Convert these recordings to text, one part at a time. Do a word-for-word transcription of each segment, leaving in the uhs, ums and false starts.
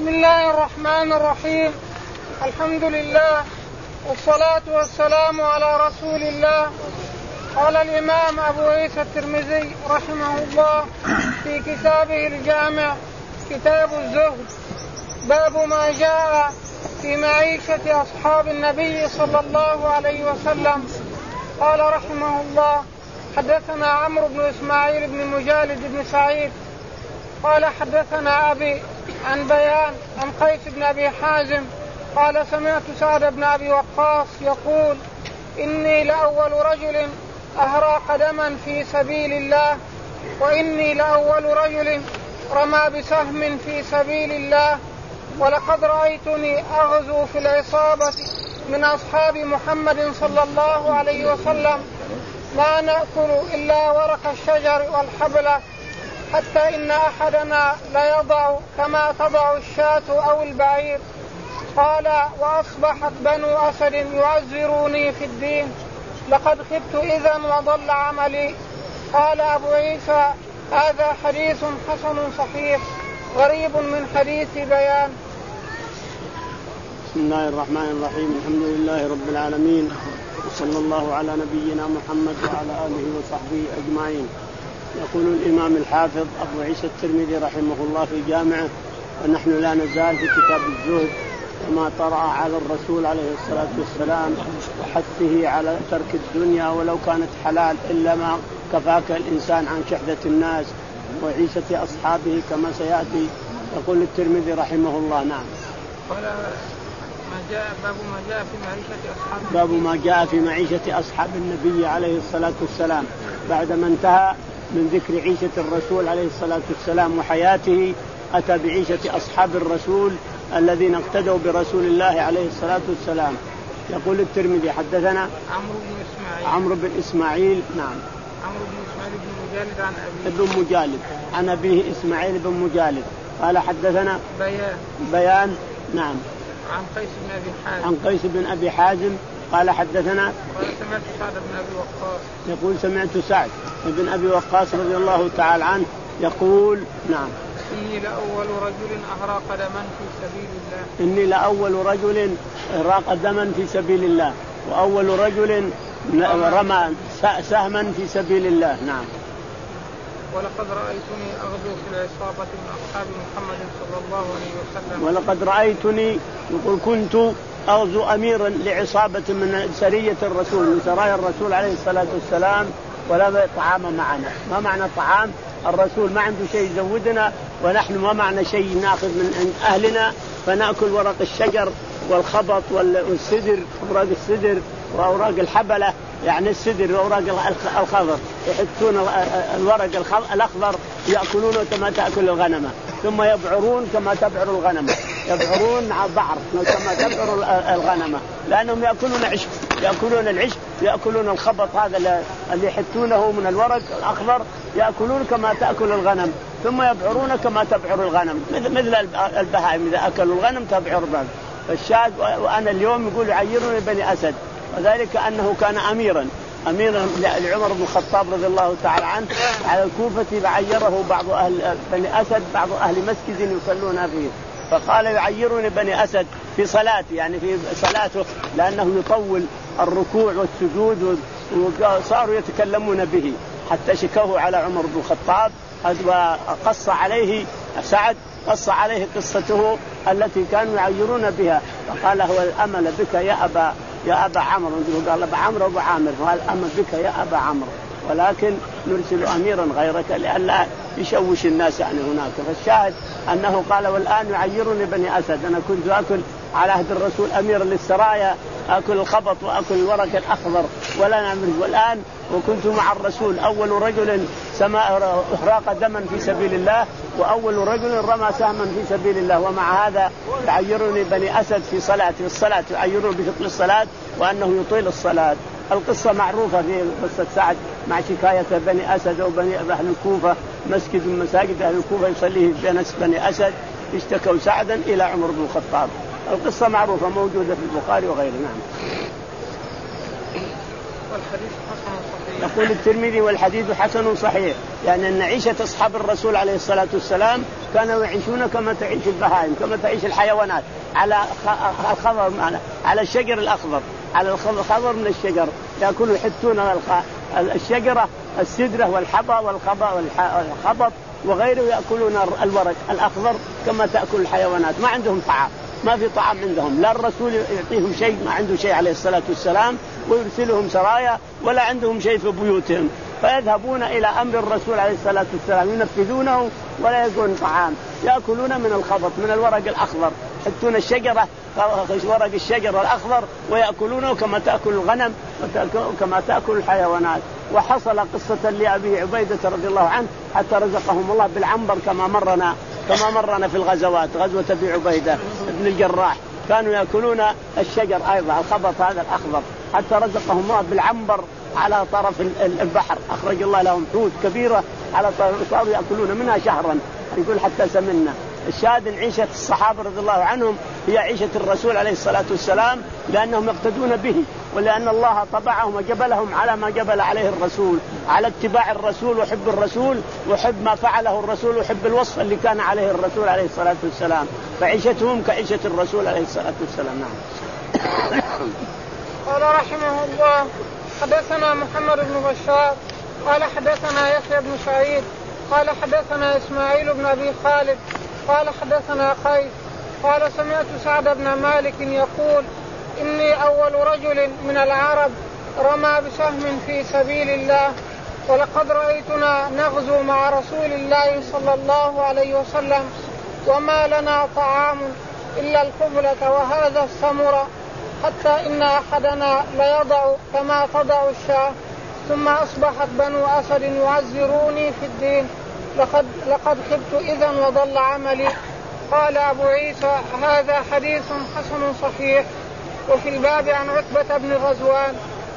بسم الله الرحمن الرحيم. الحمد لله والصلاة والسلام على رسول الله. قال الإمام أبو عيسى الترمذي رحمه الله في كتابه الجامع كتاب الزهد باب ما جاء في معيشة أصحاب النبي صلى الله عليه وسلم. قال رحمه الله حدثنا عمرو بن إسماعيل بن مجالد بن سعيد قال حدثنا أبي عن بيان عن قيس بن أبي حازم قال سمعت سعد بن أبي وقاص يقول إني لأول رجل أهرى قدما في سبيل الله وإني لأول رجل رمى بسهم في سبيل الله ولقد رأيتني أغزو في العصابة من أصحاب محمد صلى الله عليه وسلم ما نأكل إلا ورق الشجر والحبل حتى إن أحدنا ليضع كما تضع الشاة أو البعير. قال وأصبحت بنو أسد يعزروني في الدين لقد خبت إذا وضل عملي. قال أبو عيسى هذا حديث حسن صحيح غريب من حديث بيان. بسم الله الرحمن الرحيم. الحمد لله رب العالمين وصلى الله على نبينا محمد وعلى آله وصحبه أجمعين. يقول الإمام الحافظ أبو عيسى الترمذي رحمه الله في جامعه ونحن لا نزال في كتاب الزهد وما طرأ على الرسول عليه الصلاة والسلام وحثه على ترك الدنيا ولو كانت حلال إلا ما كفاك الإنسان عن شحذة الناس وعيشة أصحابه كما سيأتي. يقول الترمذي رحمه الله نعم قال ما جاء باب ما جاء في معيشة أصحاب باب ما جاء في معيشة أصحاب النبي عليه الصلاة والسلام بعدما انتهى من ذكر عيشة الرسول عليه الصلاة والسلام وحياته أتى بعيشة أصحاب الرسول الذين اقتدوا برسول الله عليه الصلاة والسلام. يقول الترمذي حدثنا عمرو بن إسماعيل عمرو بن إسماعيل نعم عمرو بن إسماعيل بن مجالد عن أبيه ابن مجالد عن أبيه إسماعيل بن مجالد قال حدثنا بيان بيان نعم عن قيس بن أبي حازم عن قيس بن أبي حازم قال حدثنا قال سمعت سعد بن أبي وقاص يقول سمعت سعد بن أبي وقاص رضي الله تعالى عنه يقول نعم إني لأول رجل أهرى قدما في سبيل الله إني لأول رجل أهرى قدما في سبيل الله وأول رجل رمى سهما في سبيل الله. نعم ولقد رأيتني أغزو في العصابة من أصحاب محمد صلى الله عليه وسلم ولقد رأيتني يقول كنت أغزو أميرا لعصابة من سرية الرسول من سرايا الرسول عليه الصلاة والسلام ولا طعام معنا. ما معنى طعام؟ الرسول ما عنده شيء يزودنا ونحن ما معنا شيء نأخذ من أهلنا فنأكل ورق الشجر والخبط والسدر أوراق السدر وأوراق الحبلة يعني السدر وأوراق الخضر يحطون الورق الأخضر يأكلون كما تأكل الغنمة ثم يبعرون كما تبعر الغنمة يبعرون بعر كما تبعر الغنمة لأنهم يأكلون عشب يأكلون العشب يأكلون الخبط هذا اللي يحطونه من الورق الأخضر يأكلون كما تأكل الغنم ثم يبعرون كما تبعر الغنم مثل البهائم إذا أكلوا الغنم تبعر الغنم. فالشاهد وأنا اليوم يقول يعيرني بني أسد وذلك أنه كان أميرا أميرا لعمر بن الخطاب رضي الله تعالى عنه على الكوفة فعيره بعض أهل بني أسد بعض أهل مسجد يصلون فيه فقال يعيرني بني أسد في صلاته يعني في صلاته لأنه يطول الركوع والسجود وصاروا يتكلمون به حتى شكوه على عمر بن الخطاب وقص عليه سعد قص عليه قصته التي كانوا يعيرون بها فقال هو الأمل بك يا أبا يا أبا عمرو قال أبا عمرو أبو عامر قال الأمل بك يا أبا عمرو ولكن نرسل أميرا غيرك لئلا يشوش الناس يعني هناك. فالشاهد أنه قال والآن يعيرني بني أسد أنا كنت أكل على عهد الرسول أميرا للسرايا أكل الخبط وأكل الورق الأخضر ولا نعمل والآن وكنت مع الرسول أول رجل أحرق دما في سبيل الله وأول رجل رمى سهما في سبيل الله ومع هذا يعيرني بني أسد في صلاة في الصلاة يعيرني بثقل الصلاة وأنه يطيل الصلاة. القصة معروفة في قصة سعد مع شكاية بني أسد وبني أهل الكوفة مسجد من مساجد أهل الكوفة يصليه بنس بني أسد اشتكوا سعدا إلى عمر بن الخطاب. القصة معروفة موجودة في البخاري وغيره. نعم والحديث حسن صحيح. يقول الترمذي والحديث حسن صحيح، يعني أن عيشة أصحاب الرسول عليه الصلاة والسلام كانوا يعيشون كما تعيش البهائم، كما تعيش الحيوانات، على الخضر، على الشجر الأخضر، على الخضر من الشجر، يأكلوا يحتون الشجرة السدرة والحبة والخبط وغيره، يأكلون الورق الأخضر كما تأكل الحيوانات. ما عندهم طعام، ما في طعام عندهم، لا الرسول يعطيهم شيء، ما عنده شيء عليه الصلاة والسلام، ويرسلهم سرايا، ولا عندهم شيء في بيوتهم، فيذهبون إلى أمر الرسول عليه الصلاة والسلام ينفذونه ولا يكون طعام، يأكلون من الخبط، من الورق الأخضر، يحطون الشجرة ورق الشجر الأخضر ويأكلونه كما تأكل الغنم وكما تأكل الحيوانات. وحصل قصة لأبي عبيدة رضي الله عنه حتى رزقهم الله بالعنبر كما مرنا كما مرنا في الغزوات، غزوة أبي عبيدة ابن الجراح، كانوا يأكلون الشجر أيضا الخبط هذا الأخضر، حتى رزقهم الله بالعنبر على طرف البحر، أخرج الله لهم حوت كبيرة على طرف، صاروا يأكلون منها شهرا، يقول حتى سمنا. الشاهد إن عيشة الصحابة رضي الله عنهم هي عيشة الرسول عليه الصلاة والسلام، لأنهم يقتدون به، ولأن الله طبعهم وجبلهم على ما جبل عليه الرسول، على اتباع الرسول وحب الرسول وحب ما فعله الرسول وحب الوصف اللي كان عليه الرسول عليه الصلاة والسلام، فعيشتهم كعيشة الرسول عليه الصلاة والسلام. نعم. قال رحمه الله: حدثنا محمد بن بشار قال حدثنا يحيى بن سعيد قال حدثنا إسماعيل بن أبي خالد قال حدثنا قيس قال سمعت سعد بن مالك يقول: إني أول رجل من العرب رمى بسهم في سبيل الله، ولقد رأيتنا نغزو مع رسول الله صلى الله عليه وسلم وما لنا طعام إلا القبلة وهذا السمر، حتى إن أحدنا ليضع كما تضع الشاة، ثم أصبحت بنو أسد يعزروني في الدين، لقد, لقد خبت إذن وضل عملي. قال أبو عيسى: هذا حديث حسن صحيح. وفي الباب عن عتبة بن غزوان.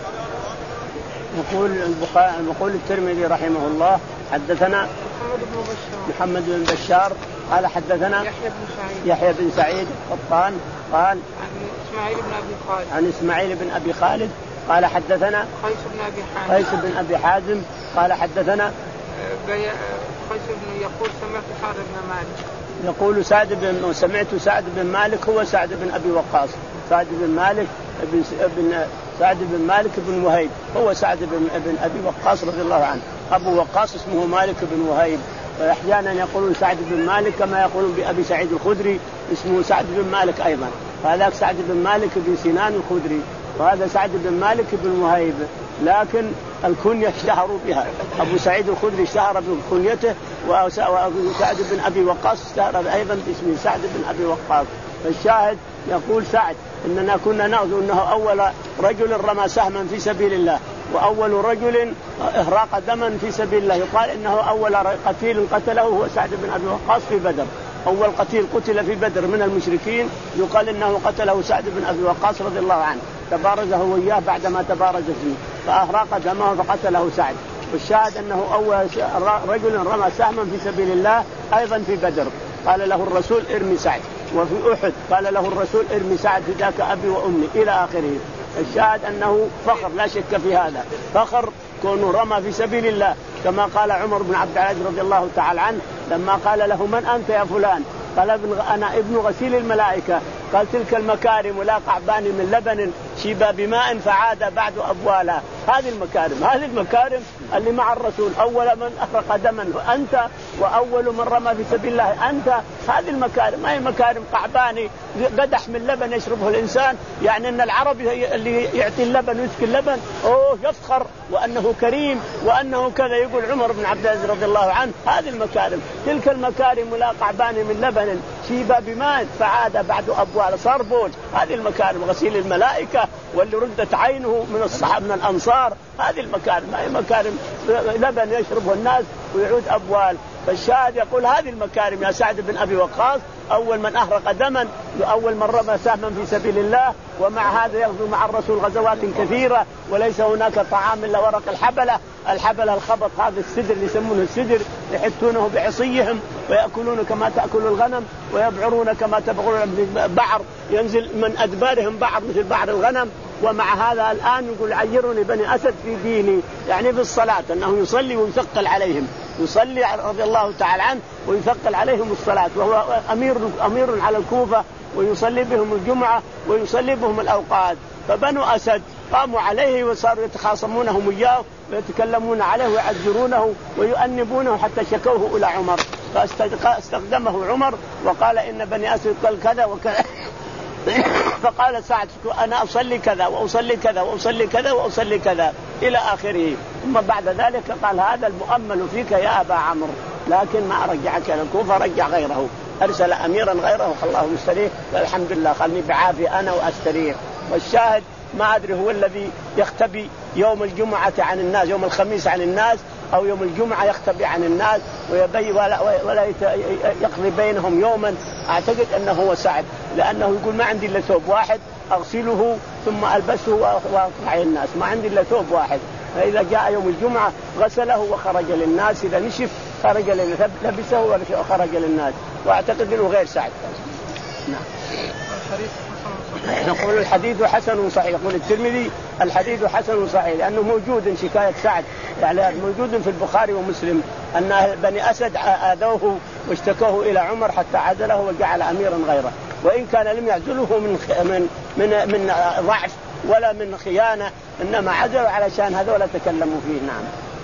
يقول البخاري يقول الترمذي رحمه الله: حدثنا محمد بن بشار محمد بن بشار قال حدثنا يحيى بن سعيد يحيى بن سعيد القطان قال عن إسماعيل بن أبي خالد عن إسماعيل بن أبي خالد قال حدثنا قيس بن أبي حازم قيس بن أبي حازم قال حدثنا قيس بن يقول سمعت سعد بن مالك يقول سعد بن سمعت سعد بن مالك هو سعد بن أبي وقاص، سعد بن مالك بن بن سعد بن مالك بن وهيب هو سعد بن ابن أبي وقاص رضي الله عنه، أبو وقاص اسمه مالك بن وهيب، وأحيانا يقولون سعد بن مالك كما يقولون بأبي سعيد الخدري اسمه سعد بن مالك أيضا، هذاك سعد بن مالك بن سنان الخدري، وهذا سعد بن مالك بن وهيب، لكن الكنية اشتهروا بها، أبو سعيد الخدري اشتهر بكنيته، وسعد بن أبي وقاص اشتهر أيضا باسمه سعد بن أبي وقاص. فالشاهد يقول سعد إننا كنا نغزو، إنه أول رجل رمى سهما في سبيل الله، وأول رجل إهراق دما في سبيل الله، يقال إنه أول قتيل قتله هو سعد بن أبي وقاص في بدر، أول قتيل قتل في بدر من المشركين يقال إنه قتله سعد بن أبي وقاص رضي الله عنه، تبارزه وإياه بعدما تبارز فيه فأهراق دمه فقتله سعد. والشاهد أنه أول رجل رمى سهما في سبيل الله أيضا في بدر، قال له الرسول ارمي سعد، وفي أحد قال له الرسول ارمي سعد فداك أبي وأمي إلى آخره. الشاهد أنه فخر لا شك في هذا، فخر كونه رمى في سبيل الله، كما قال عمر بن عبد العزيز رضي الله تعالى عنه لما قال له من أنت يا فلان؟ قال أنا ابن غسيل الملائكة، قال تلك المكارم لا قعبان من لبن شيبا بماء فعاد بعد أبوالا. هذه المكارم هذه المكارم اللي مع الرسول، أول من أحرق دما أنت، وأول من رمى في سبيل الله أنت. هذه المكارم ما هي مكارم قعباني قدح من لبن يشربه الإنسان، يعني أن العرب اللي يعطي اللبن ويسكي اللبن أوه يفخر وأنه كريم وأنه كذا. يقول عمر بن عبد العزيز رضي الله عنه هذه المكارم، تلك المكارم لا قعبان من لبن شيبا بماء فعاد بعد أبوال، صار بول. هذه المكارم غسيل الملائكة واللي ردت عينه من الصحابة من الأنصار، هذه المكارم ما هي مكارم لبن يشربه الناس ويعود أبوال. فالشاهد يقول هذه المكارم يا سعد بن أبي وقاص، أول من أحرق دما، أول من رمى سهما في سبيل الله، ومع هذا يغزو مع الرسول غزوات كثيرة، وليس هناك طعام إلا ورق الحبلة. الحبلة الخبط هذا السدر اللي يسمونه السدر، يحتونه بعصيهم ويأكلون كما تأكل الغنم، ويبعرون كما تبعر البعر، ينزل من أدبارهم بعض مثل بعر الغنم، ومع هذا الآن يقول عيروني بني أسد في ديني، يعني بالصلاة، أنه يصلي ويثقل عليهم، يصلي رضي الله تعالى عنه ويثقل عليهم الصلاة، وهو أمير أمير على الكوفة، ويصلي بهم الجمعة ويصلي بهم الأوقات. فبنو أسد قاموا عليه وصاروا يتخاصمونهم إياه ويتكلمون عليه ويعذرونه ويؤنبونه حتى شكوه إلى عمر، فاستخدمه عمر وقال إن بني أسد قال كذا وكذا فقال سعد أنا أصلي كذا وأصلي كذا وأصلي كذا وأصلي كذا إلى آخره. ثم بعد ذلك قال هذا المؤمل فيك يا أبا عمرو، لكن ما أرجعك إلى الكوفة، رجع غيره، أرسل أميرا غيره الله مستريح، الحمد لله خلني بعافية أنا وأستريح. والشاهد ما أدري هو الذي يختبي يوم الجمعة عن الناس، يوم الخميس عن الناس، أو يوم الجمعة يختبي عن الناس ويبي ولا, ولا يقضي بينهم يوما. أعتقد أنه هو سعد، لأنه يقول ما عندي إلا ثوب واحد أغسله ثم ألبسه وأطلع الناس، ما عندي إلا ثوب واحد. فإذا جاء يوم الجمعة غسله وخرج للناس، إذا نشف خرج للناس، لبسه وخرج للناس. وأعتقد أنه غير سعد. نعم. نقول الحديث حسن صحيح، يقول الترمذي الحديث حسن صحيح، لأنه موجود شكاية سعد، يعني موجود في البخاري ومسلم أن بني أسد آذوه واشتكوه إلى عمر حتى عزله وجعل أميرا غيره، وإن كان لم يعزله من من من من ضعف ولا من خيانة، إنما عزله علشان هذول تكلموا فيه. نعم.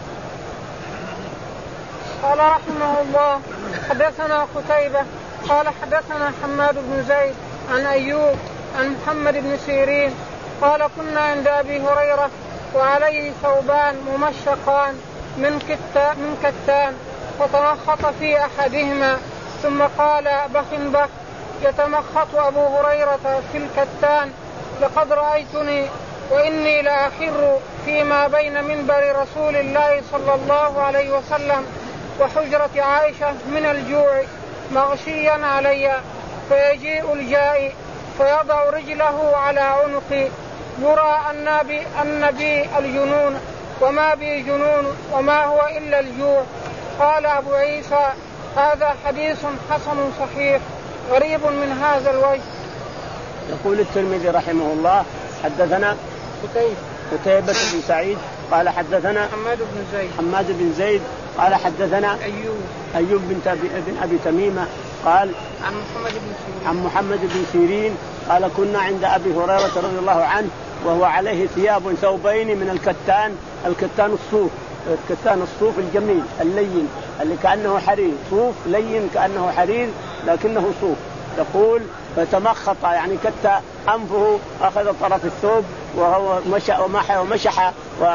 قال رحمه الله حدثنا قتيبة قال حدثنا حماد بن زيد عن أيوب عن محمد بن سيرين قال كنا عند أبي هريرة وعليه ثوبان ممشقان من كتان, من كتان فتمخط في أحدهما ثم قال بخ بخ. يتمخط أبو هريرة في الكتان لقد رأيتني وإني لأخر فيما بين منبر رسول الله صلى الله عليه وسلم وحجرة عائشة من الجوع مغشيا علي، فيجيء الجائي فيضع رجله على عنقي يرى النبي, النبي الجنون وما بي جنون وما هو إلا الجوع. قال أبو عيسى هذا حديث حسن صحيح غريب من هذا الوجه. يقول الترمذي رحمه الله حدثنا قتيبة قتيبة بن سعيد قال حدثنا حماد بن زيد حماد بن زيد قال حدثنا أيوب أيوب بن بن أبي تميمة قال عن محمد بن سيرين عن محمد بن سيرين قال كنا عند أبي هريرة رضي الله عنه وهو عليه ثياب ثوبين من الكتان، الكتان الصوف، الكتان الصوف الجميل اللين اللي كأنه حرير، صوف لين كأنه حرير لكنه صوف. يقول فتمخط يعني كت أنفه، أخذ طرف الثوب وهو مشى ومحى ومشح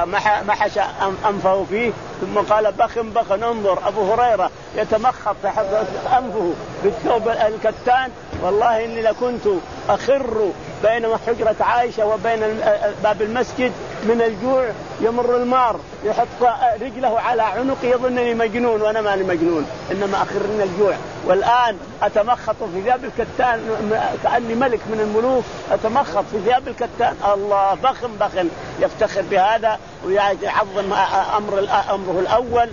ومحش أنفه فيه، ثم قال بخ بخ. انظر أبو هريرة يتمخط أنفه بالثوب الكتان، والله إني لكنت أخر بين حجرة عائشة وبين باب المسجد من الجوع، يمر المار يحط رجله على عنقي يظنني مجنون وأنا ماني مجنون، إنما أخر من الجوع. والآن أتمخط في ثياب الكتان كأني ملك من الملوك، أتمخط في ثياب الكتان. الله بخ بخ. يفتخر بهذا ويعظم أمر أمره الأول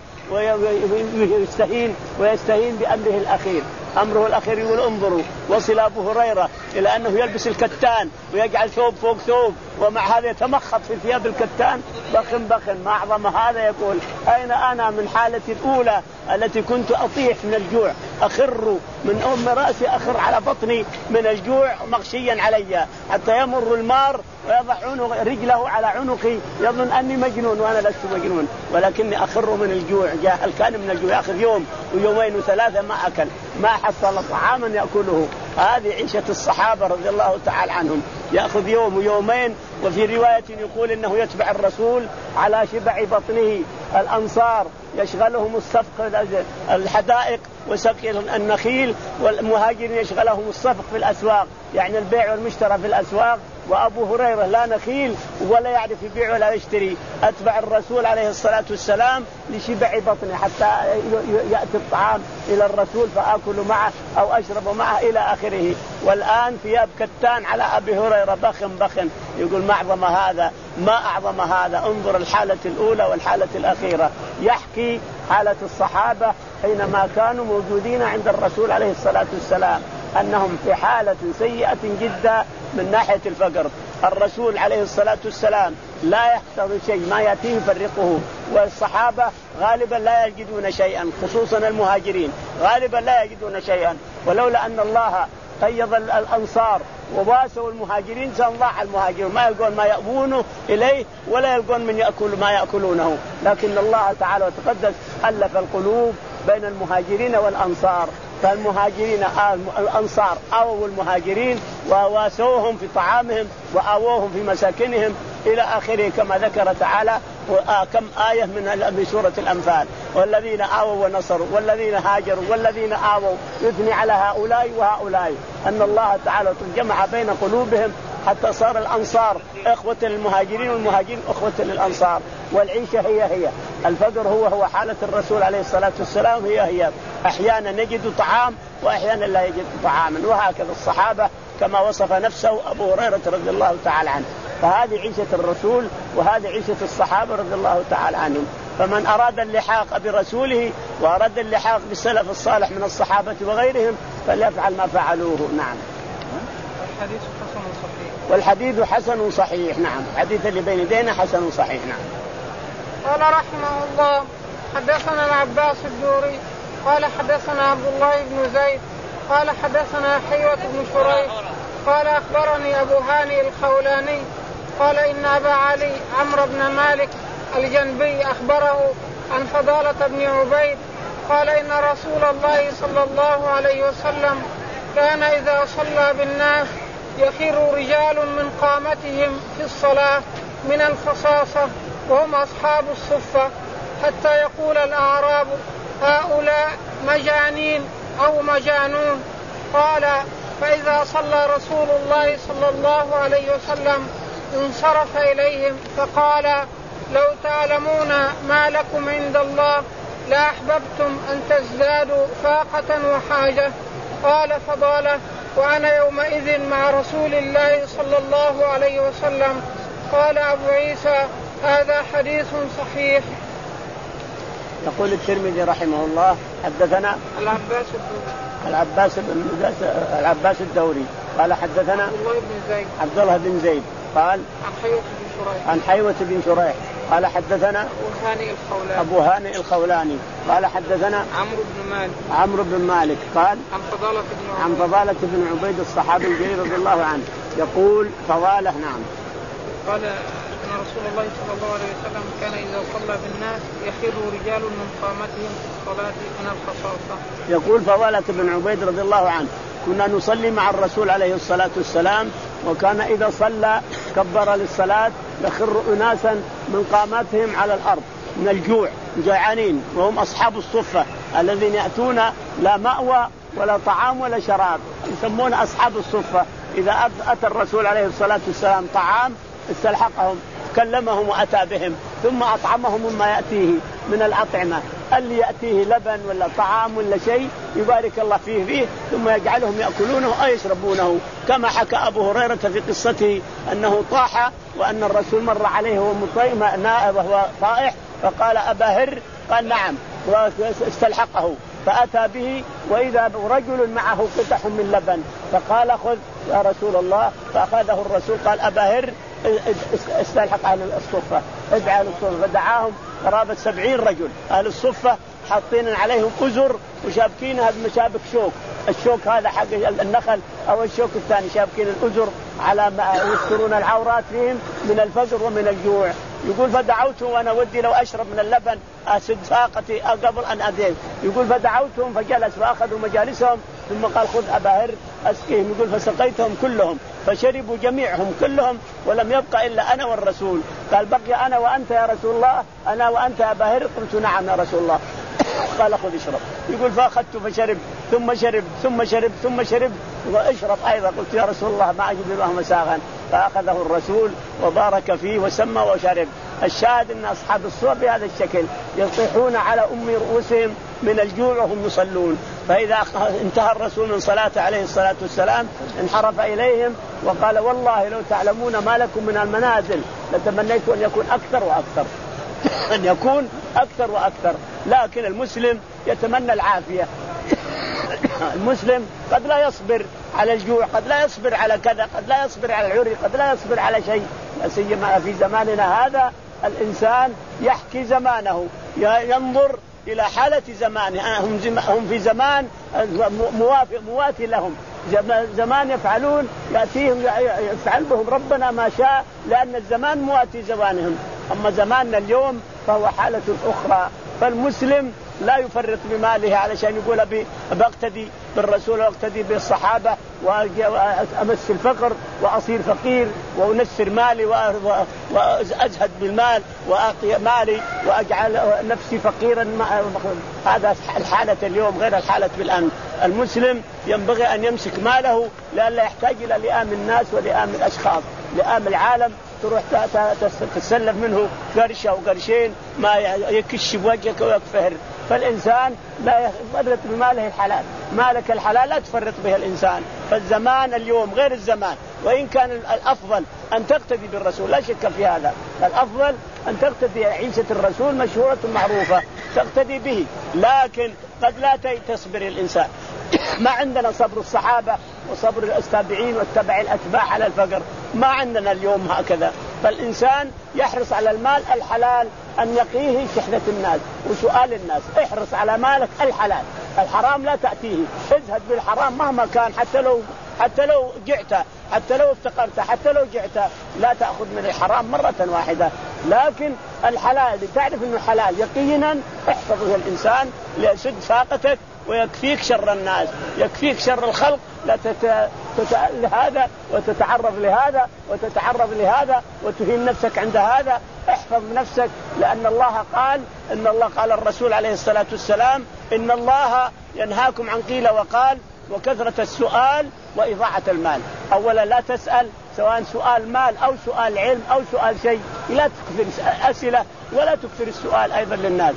ويستهين ويستهين بأمره الأخير. أمره الأخير يقول انظروا وصل أبو هريرة إلى أنه يلبس الكتان ويجعل ثوب فوق ثوب، ومع هذا يتمخط في ثياب الكتان. بخن بخن ما أعظم هذا. يقول أين أنا من حالتي الأولى التي كنت أطيح من الجوع، أخر من أم رأسي، أخر على بطني من الجوع مغشيا علي، حتى يمر المار ويضع رجله على عنقي يظن أني مجنون وأنا لست مجنون، ولكني أخر من الجوع. جاء الكان من الجوع، يأخذ يوم ويومين وثلاثة ما أكل، ما حصل طعاما يأكله. هذه عيشة الصحابة رضي الله تعالى عنهم، يأخذ يوم ويومين. وفي رواية يقول إنه يتبع الرسول على شبع بطنه. الأنصار يشغلهم الصفق الحدائق وسقي النخيل، والمهاجرين يشغلهم الصفق في الأسواق، يعني البيع والمشترى في الأسواق. وأبو هريرة لا نخيل ولا يعرف يبيع ولا يشتري، أتبع الرسول عليه الصلاة والسلام لشبع بطنه حتى يأتي الطعام إلى الرسول فآكل معه أو أشرب معه إلى آخره. والآن ثياب كتان على أبي هريرة بخن بخن. يقول ما أعظم هذا، ما أعظم هذا. انظر الحالة الأولى والحالة الأخيرة. يحكي حالة الصحابة حينما كانوا موجودين عند الرسول عليه الصلاة والسلام أنهم في حالة سيئة جدا من ناحية الفقر. الرسول عليه الصلاة والسلام لا يحتضر شيء ما يأتيه يفرقه، والصحابة غالبا لا يجدون شيئا، خصوصا المهاجرين غالبا لا يجدون شيئا، ولولا أن الله قيض الأنصار وواسوا المهاجرين سنضاع المهاجرون، ما يلقون ما يأوونه إليه ولا يلقون من يأكل ما يأكلونه، لكن الله تعالى وتقدس ألف القلوب بين المهاجرين والأنصار، فالمهاجرين الأنصار آووا المهاجرين وواسوهم في طعامهم وآووهم في مساكنهم إلى آخره، كما ذكر تعالى كم آية من سورة الأنفال: والذين آووا ونصروا والذين هاجروا والذين آووا، يثني على هؤلاء وهؤلاء أن الله تعالى جمع بين قلوبهم حتى صار الأنصار إخوة للمهاجرين والمهاجرين إخوة للأنصار، والعيشة هي هي، الفقر هو هو حالة الرسول عليه الصلاة والسلام هي هي، أحيانا نجد طعام وأحيانا لا يجد طعاما، وهكذا الصحابة كما وصف نفسه أبو هريرة رضي الله تعالى عنه. فهذه عيشة الرسول وهذه عيشة الصحابة رضي الله تعالى عنهم. فمن أراد اللحاق برسوله وأراد اللحاق بالسلف الصالح من الصحابة وغيرهم فليفعل ما فعلوه. نعم. الحديث حسن صحيح. والحديث حسن صحيح. نعم. الحديث اللي بين يدينا حسن صحيح. نعم. قال رحمه الله: حدثنا العباس الدوري قال حدثنا عبد الله بن زيد قال حدثنا حيوة بن شريح قال أخبرني أبو هاني الخولاني قال إن أبا علي عمرو بن مالك الجنبي أخبره عن فضالة بن عبيد قال إن رسول الله صلى الله عليه وسلم كان إذا صلى بالناس يخر رجال من قامتهم في الصلاة من الخصاصة وهم أصحاب الصفة حتى يقول الأعراب: هؤلاء مجانين أو مجانون. قال: فإذا صلى رسول الله صلى الله عليه وسلم انصرف إليهم فقال: لو تعلمون ما لكم عند الله لأحببتم أن تزدادوا فاقة وحاجة. قال فضالة: وأنا يومئذ مع رسول الله صلى الله عليه وسلم. قال أبو عيسى: هذا حديث صحيح. يقول الترمذي رحمه الله: حدثنا العباس الدوري العباس بن العباس الدوري قال حدثنا عبد الله بن زيد عبد الله بن زيد قال عن حيوة بن شريح عن حيوة بن شريح قال حدثنا أبو هاني الخولاني أبو هاني الخولاني قال حدثنا عمرو بن مالك عمرو بن مالك قال عن فضالة بن عن فضالة بن عبيد الصحابي الجليل رضي الله عنه يقول: فضالة نعم قال أن رسول الله صلى الله عليه وسلم كان إذا صلى بالناس يخر رجال من قامتهم في الصلاة من الخصاصة. يقول فضالة بن عبيد رضي الله عنه: كنا نصلي مع الرسول عليه الصلاة والسلام، وكان إذا صلى كبر للصلاة يخر أناسا من قامتهم على الأرض من الجوع جوعانين، وهم أصحاب الصفة الذين يأتون لا مأوى ولا طعام ولا شراب، يسمون أصحاب الصفة. إذا أتى الرسول عليه الصلاة والسلام طعام استلحقهم كلمهم وأتى بهم ثم أطعمهم مما يأتيه من الأطعمة، اللي يأتيه لبن ولا طعام ولا شيء يبارك الله فيه فيه ثم يجعلهم يأكلونه أو يشربونه، كما حكى أبو هريرة في قصته أنه طاح وأن الرسول مر عليه وهو مطيم وهو طائح فقال: أبا هر؟ قال: نعم، واستلحقه فأتى به وإذا رجل معه قطح من لبن فقال: خذ يا رسول الله، فأخذه الرسول قال: أبا هر استلحق أهل الصفة، ادعى أهل الصفة، فدعاهم قرابة سبعين رجل أهل الصفة حاطين عليهم أزر وشابكينها بمشابك شوك، الشوك هذا حق النخل أو الشوك الثاني شابكين الأزر على ما يسترون العورات فيهم من الفقر ومن الجوع. يقول: فدعوتهم وأنا ودي لو أشرب من اللبن أسد ساقتي قبل أن أدين. يقول: فدعوتهم فجلس فأخذوا مجالسهم ثم قال: خذ أبا هر أسقيهم. يقول: فسقيتهم كلهم فشربوا جميعهم كلهم ولم يبقى إلا أنا والرسول. قال: بقي أنا وأنت يا رسول الله؟ أنا وأنت يا أبا هر؟ قلت: نعم يا رسول الله. قال: خذ اشرب. يقول: فأخذت فشرب ثم شرب ثم شرب ثم شرب واشرب أيضا. قلت: يا رسول الله ما أجد له مساغا. فأخذه الرسول وبارك فيه وسمى وشرب. الشاهد أن أصحاب الصور بهذا الشكل يصيحون على أم رؤوسهم من الجوع وهم يصلون. فإذا انتهى الرسول من صلاته عليه الصلاة والسلام انحرف إليهم وقال: والله لو تعلمون ما لكم من المنازل لتمنيت أن يكون أكثر وأكثر أن يكون أكثر وأكثر. لكن المسلم يتمنى العافية المسلم قد لا يصبر على الجوع، قد لا يصبر على كذا، قد لا يصبر على العري، قد لا يصبر على شيء. سيما في زماننا هذا الإنسان يحكي زمانه، ينظر إلى حالة زمانه. هم في زمان موافي لهم، زمان يفعلون يأتيهم يفعل بهم ربنا ما شاء، لأن الزمان مواتي زمانهم. أما زماننا اليوم فهو حالة أخرى. فالمسلم لا يفرط بماله علشان يقول أبي بقتدي بالرسول واقتدي بالصحابة وأمس الفقر وأصير فقير وأنسر مالي وأزهد بالمال وأعطي مالي وأجعل نفسي فقيرا. هذا الحالة اليوم غير الحالة بالأمس. المسلم ينبغي أن يمسك ماله لئلا يحتاج إلى لئام الناس ولئام الأشخاص. لئام العالم تروح تتسلف منه قرش أو قرشين ما يكش بوجهك ويكفهر. فالإنسان لا يفرط بماله الحلال، مالك الحلال لا تفرط به الإنسان. فالزمان اليوم غير الزمان، وإن كان الأفضل أن تقتدي بالرسول لا شك في هذا. الأفضل أن تقتدي عيشة الرسول مشهورة معروفة تقتدي به، لكن قد لا تصبر الإنسان. ما عندنا صبر الصحابة وصبر التابعين والتبع الأتباع على الفقر، ما عندنا اليوم هكذا. فالإنسان يحرص على المال الحلال أن يقيه شحنة الناس وسؤال الناس. احرص على مالك الحلال، الحرام لا تأتيه. ازهد بالحرام مهما كان، حتى لو حتى لو جعت، حتى لو افتقرت، حتى لو جعت، لا تأخذ من الحرام مرة واحدة. لكن الحلال لتعرف أنه حلال يقينا احفظه الإنسان ليسد فاقتك ويكفيك شر الناس، يكفيك شر الخلق. لا تتأل لهذا وتتعرض لهذا وتتعرض لهذا وتهين نفسك عند هذا. احفظ نفسك، لأن الله قال إن الله قال الرسول عليه الصلاة والسلام إن الله ينهاكم عن قيل وقال وكثرة السؤال وإضاعة المال. أولا لا تسأل، سواء سؤال مال أو سؤال علم أو سؤال شيء، لا تكثر أسئلة ولا تكثر السؤال أيضا للناس،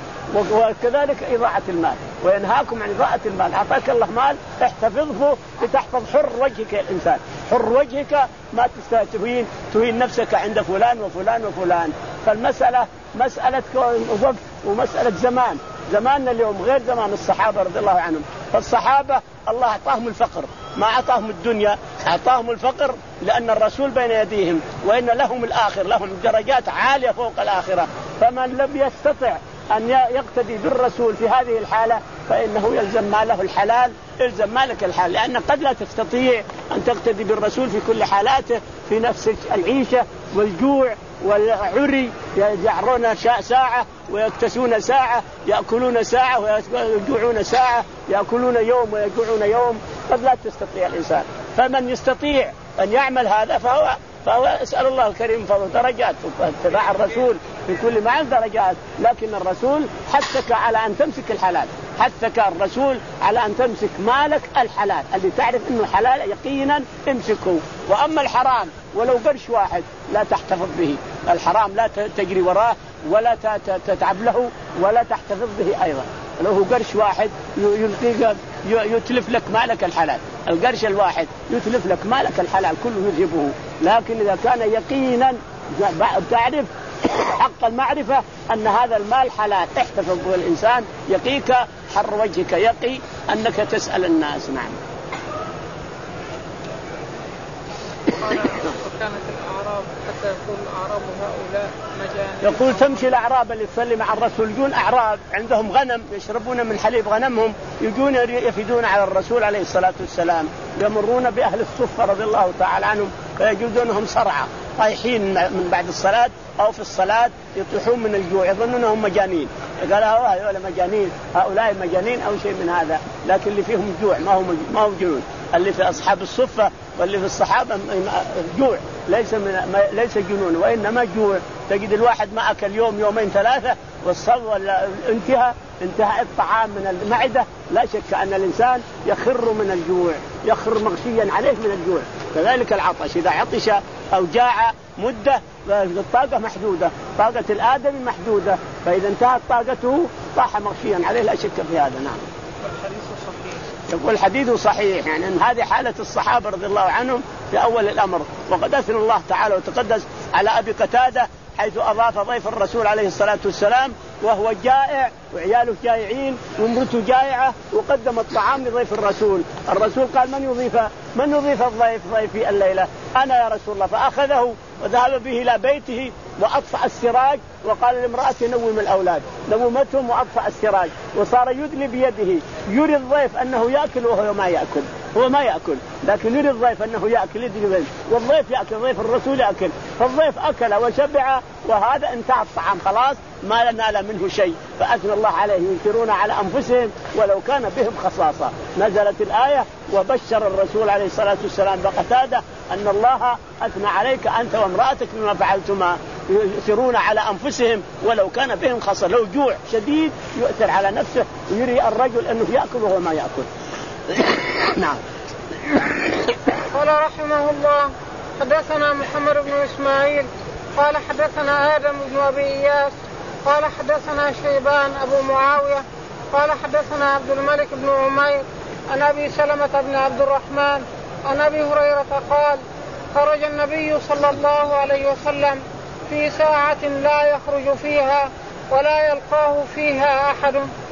وكذلك إضاعة المال. وينهاكم عن إضاعة المال. أعطاك الله مال احتفظه لتحفظ حر وجهك يا الإنسان، حر وجهك، ما تستهين تهين نفسك عند فلان وفلان وفلان. فالمسألة مسألة وقف ومسألة زمان. زماننا اليوم غير زمان الصحابة رضي الله عنهم. فالصحابة الله أعطاهم الفقر، ما أعطاهم الدنيا، أعطاهم الفقر لأن الرسول بين يديهم، وإن لهم الآخر، لهم درجات عالية فوق الآخرة. فمن لم يستطع أن يقتدي بالرسول في هذه الحالة فإنه يلزم ماله الحلال، يلزم مالك الحلال، لأن قد لا تستطيع أن تقتدي بالرسول في كل حالاته، في نفس العيشة والجوع والعري، يجعرون ساعة ويكتسون ساعة، يأكلون ساعة ويجوعون ساعة، يأكلون يوم ويجوعون يوم. قد لا تستطيع الإنسان. فمن يستطيع أن يعمل هذا فهو فهو اسأل الله الكريم فضل درجات. اتباع الرسول في كل ما عنده درجات، لكن الرسول حثك على أن تمسك الحلال، حثك الرسول على أن تمسك مالك الحلال اللي تعرف إنه حلال يقينا امسكه. وأما الحرام ولو قرش واحد لا تحتفظ به. الحرام لا تجري وراه ولا تتعب له ولا تحتفظ به أيضا. لو هو قرش واحد يلقيك يتلف لك مالك الحلال، القرش الواحد يتلف لك مالك الحلال كله يذهبه. لكن إذا كان يقينا تعرف حق المعرفة أن هذا المال حلال احتفظ به الإنسان، يقيك حر وجهك، يقي أنك تسأل الناس. نعم. كانت الأعراب حتى يقول الأعراب هؤلاء مجانين. يقول تمشي الأعراب اللي تصلي مع الرسول، يجون أعراب عندهم غنم يشربون من حليب غنمهم، يجون يفيدون على الرسول عليه الصلاة والسلام، يمرون بأهل الصفة رضي الله تعالى عنهم فيجدونهم صرعى طايحين من بعد الصلاة أو في الصلاة يطيحون من الجوع، يظنونهم مجانين. قال هؤلاء مجانين، هؤلاء مجانين أو شيء من هذا، لكن اللي فيهم جوع ما هو ما هو جنون. اللي في أصحاب الصفة واللي في الصحابة جوع ليس من ليس جنون وإنما جوع. تجد الواحد ما أكل يوم يومين ثلاثة والصبر انتهى انتهى الطعام من المعدة، لا شك أن الإنسان يخر من الجوع، يخر مغشيا عليه من الجوع. كذلك العطش إذا عطش أو جاع مدة الطاقة محدودة، طاقة الآدمي محدودة، فإذا انتهت طاقته طاح مغشيا عليه، لا شك في هذا. نعم. يقول الحديث صحيح، يعني أن هذه حالة الصحابة رضي الله عنهم في أول الأمر. وقد أثنى الله تعالى وتقدس على أبي قتادة حيث أضاف ضيف الرسول عليه الصلاة والسلام وهو جائع وعياله جائعين وامرته جائعة، وقدم الطعام لضيف الرسول. الرسول قال من يضيف من يضيف الضيف ضيفي الليلة؟ أنا يا رسول الله. فأخذه وذهب به إلى بيته وأطفأ السراج وقال لامرأته نوم الأولاد، نومتهم وأطفأ السراج، وصار يدلي بيده يري الضيف أنه يأكل وهو ما يأكل، هو ما يأكل لكن يري الضيف أنه يأكل، يدلي بيده والضيف يأكل، ضيف الرسول يأكل. فالضيف أكل وشبع وهذا انتهى الطعام خلاص ما نال منه شيء. فأثنى الله عليه ينكرون على أنفسهم ولو كان بهم خصاصة. نزلت الآية وبشر الرسول عليه الصلاة والسلام بقتادة أن الله أثنى عليك أنت وامرأتك بما فعلتما، يؤثرون على أنفسهم ولو كان بهم خصاصة. لو جوع شديد يؤثر على نفسه ويري الرجل أنه يأكل وهو ما يأكل. نعم. قال رحمه الله حدثنا محمد بن إسماعيل قال حدثنا آدم بن أبي إياس قال حدثنا شيبان أبو معاوية قال حدثنا عبد الملك بن عمير عن أبي سلمة بن عبد الرحمن عن أبي هريرة قال خرج النبي صلى الله عليه وسلم في ساعة لا يخرج فيها ولا يلقاه فيها أحد،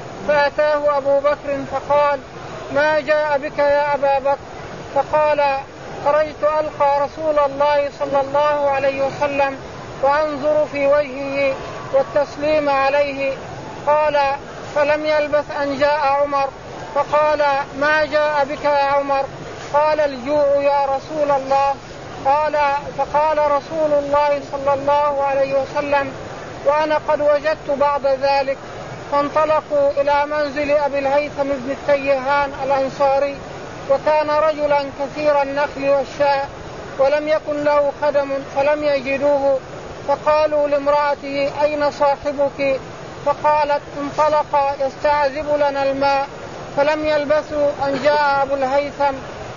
فأتاه أبو بكر فقال ما جاء بك يا أبا بكر؟ فقال خرجت ألقى رسول الله صلى الله عليه وسلم وأنظر في وجهه والتسليم عليه. قال فلم يلبث أن جاء عمر فقال ما جاء بك يا عمر؟ قال الجوع يا رسول الله. قال فقال رسول الله صلى الله عليه وسلم وأنا قد وجدت بعد ذلك. فانطلقوا إلى منزل أبي الهيثم بن التيهان الأنصاري، وكان رجلا كثير النخل والشاء ولم يكن له خدم فلم يجدوه، فقالوا لامرأته أين صاحبك؟ فقالت انطلق يستعذب لنا الماء. فلم يلبثوا أن جاء أبو الهيثم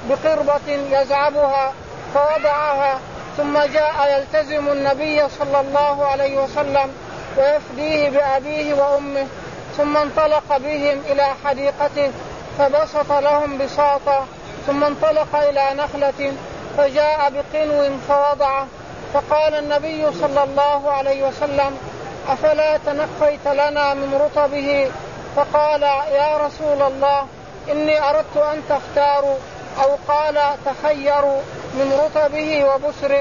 بقربة يزعبها فوضعها، ثم جاء يلتزم النبي صلى الله عليه وسلم ويفديه بأبيه وأمه، ثم انطلق بهم إلى حديقته فبسط لهم بساطا، ثم انطلق إلى نخلة فجاء بقنو فوضعه. فقال النبي صلى الله عليه وسلم أفلا تنقيت لنا من رطبه؟ فقال يا رسول الله إني أردت أن تختاروا أو قال تخيروا من رطبه وبسره.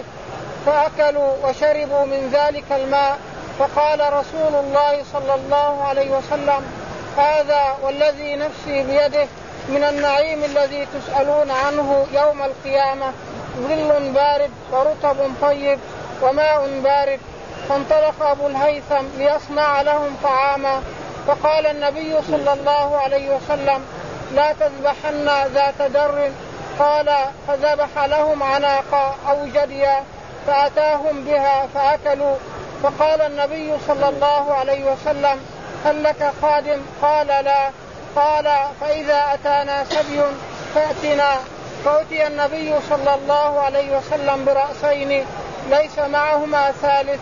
فأكلوا وشربوا من ذلك الماء. فقال رسول الله صلى الله عليه وسلم هذا والذي نفسي بيده من النعيم الذي تسألون عنه يوم القيامة، ظل بارد ورطب طيب وماء بارد. فانطلق أبو الهيثم ليصنع لهم طعاما، فقال النبي صلى الله عليه وسلم لا تذبحن ذات در. قال فذبح لهم عناقا أو جديا فأتاهم بها فأكلوا. فقال النبي صلى الله عليه وسلم هل لك خادم؟ قال لا. قال فإذا أتانا سبي فأتنا. فأتي النبي صلى الله عليه وسلم برأسين ليس معهما ثالث،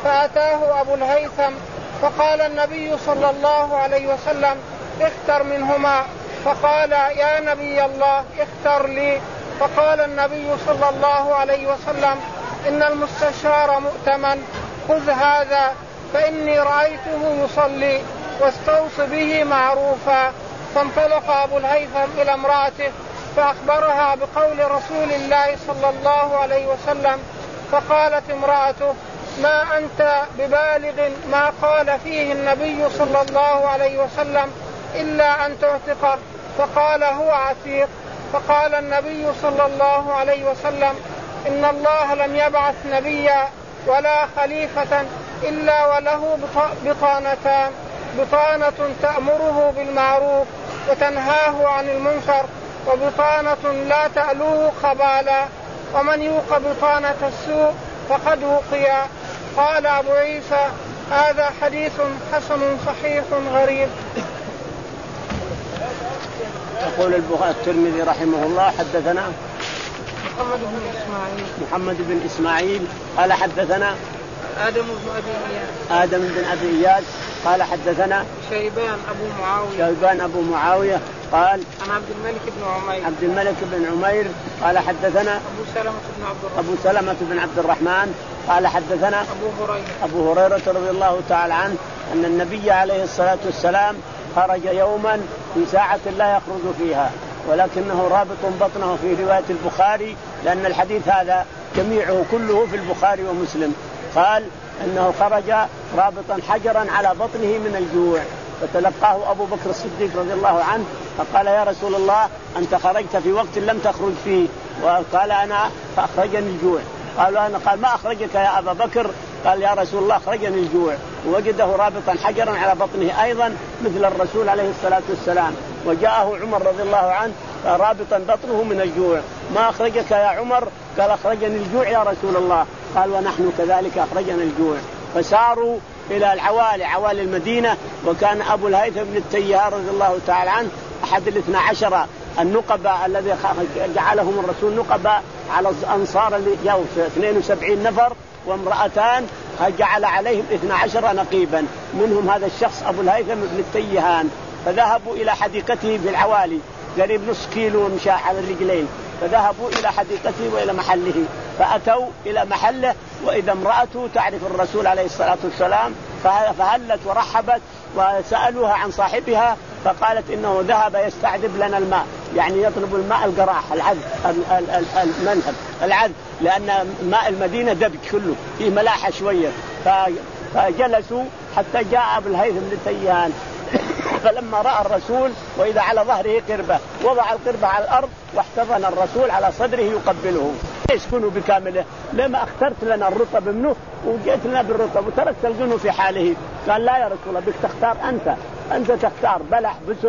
فأتاه أبو الهيثم فقال النبي صلى الله عليه وسلم اختر منهما. فقال يا نبي الله اختر لي. فقال النبي صلى الله عليه وسلم إن المستشار مؤتمن، خذ هذا فإني رأيته يصلي واستوص به معروفا. فانطلق أبو الهيثم إلى امرأته فأخبرها بقول رسول الله صلى الله عليه وسلم، فقالت امرأته ما أنت ببالغ ما قال فيه النبي صلى الله عليه وسلم إلا أن تعتق. فقال هو عتيق. فقال النبي صلى الله عليه وسلم إن الله لم يبعث نبيا ولا خليفة إلا وله بطانتان، بطانة تأمره بالمعروف وتنهاه عن المنكر، وبطانة لا تألوه خبالا، ومن يوق بطانة السوء فقد وقيا. قال أبو عيسى هذا حديث حسن صحيح غريب. يقول البخاري الترمذي رحمه الله حدثنا محمد بن إسماعيل محمد بن إسماعيل قال حدثنا آدم بن أبي إياس آدم بن أبي إياس قال حدثنا شيبان أبو معاوية شيبان أبو معاوية قال عن عبد الملك بن عمير عبد الملك بن عمير قال حدثنا أبو سلمة بن عبد الرحمن أبو سلمة بن عبد الرحمن قال حدثنا أبو هريرة أبو هريرة رضي الله تعالى عنه أن النبي عليه الصلاة والسلام خرج يوما في ساعة لا يخرج فيها، ولكنه رابط بطنه في رواية البخاري، لأن الحديث هذا جميعه كله في البخاري ومسلم. قال أنه خرج رابطا حجرا على بطنه من الجوع، فتلقاه أبو بكر الصديق رضي الله عنه فقال يا رسول الله أنت خرجت في وقت لم تخرج فيه، وقال أنا فأخرجني الجوع. قالوا أنا قال ما أخرجك يا أبا بكر؟ قال يا رسول الله أخرجني الجوع، ووجده رابطا حجرا على بطنه أيضا مثل الرسول عليه الصلاة والسلام. وجاءه عمر رضي الله عنه رابطا بطنه من الجوع، ما أخرجك يا عمر؟ قال أخرجني الجوع يا رسول الله. قال ونحن كذلك أخرجنا الجوع. فساروا إلى العوالي عوالي المدينة، وكان أبو الهيثم بن التيهان رضي الله تعالى عنه أحد الاثنى عشر النقباء الذي جعلهم الرسول نقباء على الأنصار اللي جاءوا اثنين وسبعين نفر وامرأتان، جعل عليهم اثنى عشر نقيبا، منهم هذا الشخص أبو الهيثم بن التيهان. فذهبوا إلى حديقته في العوالي قريب نص كيلو مشى على الرجلين، فذهبوا إلى حديقته وإلى محله، فأتوا إلى محله وإذا امرأته تعرف الرسول عليه الصلاة والسلام، فهلت ورحبت وسألوها عن صاحبها، فقالت إنه ذهب يستعذب لنا الماء، يعني يطلب الماء القراح العذب المنهب العذب، لأن ماء المدينة دبج كله فيه ملاحة شوية. فجلسوا حتى جاء أبو الهيثم بن التيهان، فلما رأى الرسول وإذا على ظهره قربة وضع القربة على الأرض واحتضن الرسول على صدره يقبله. يسكنوا بكامله، لما اخترت لنا الرطب منه وجئت لنا بالرطب وتركت الجنو في حاله؟ قال لا يا رسول الله بك تختار أنت، أنت تختار بلح بسر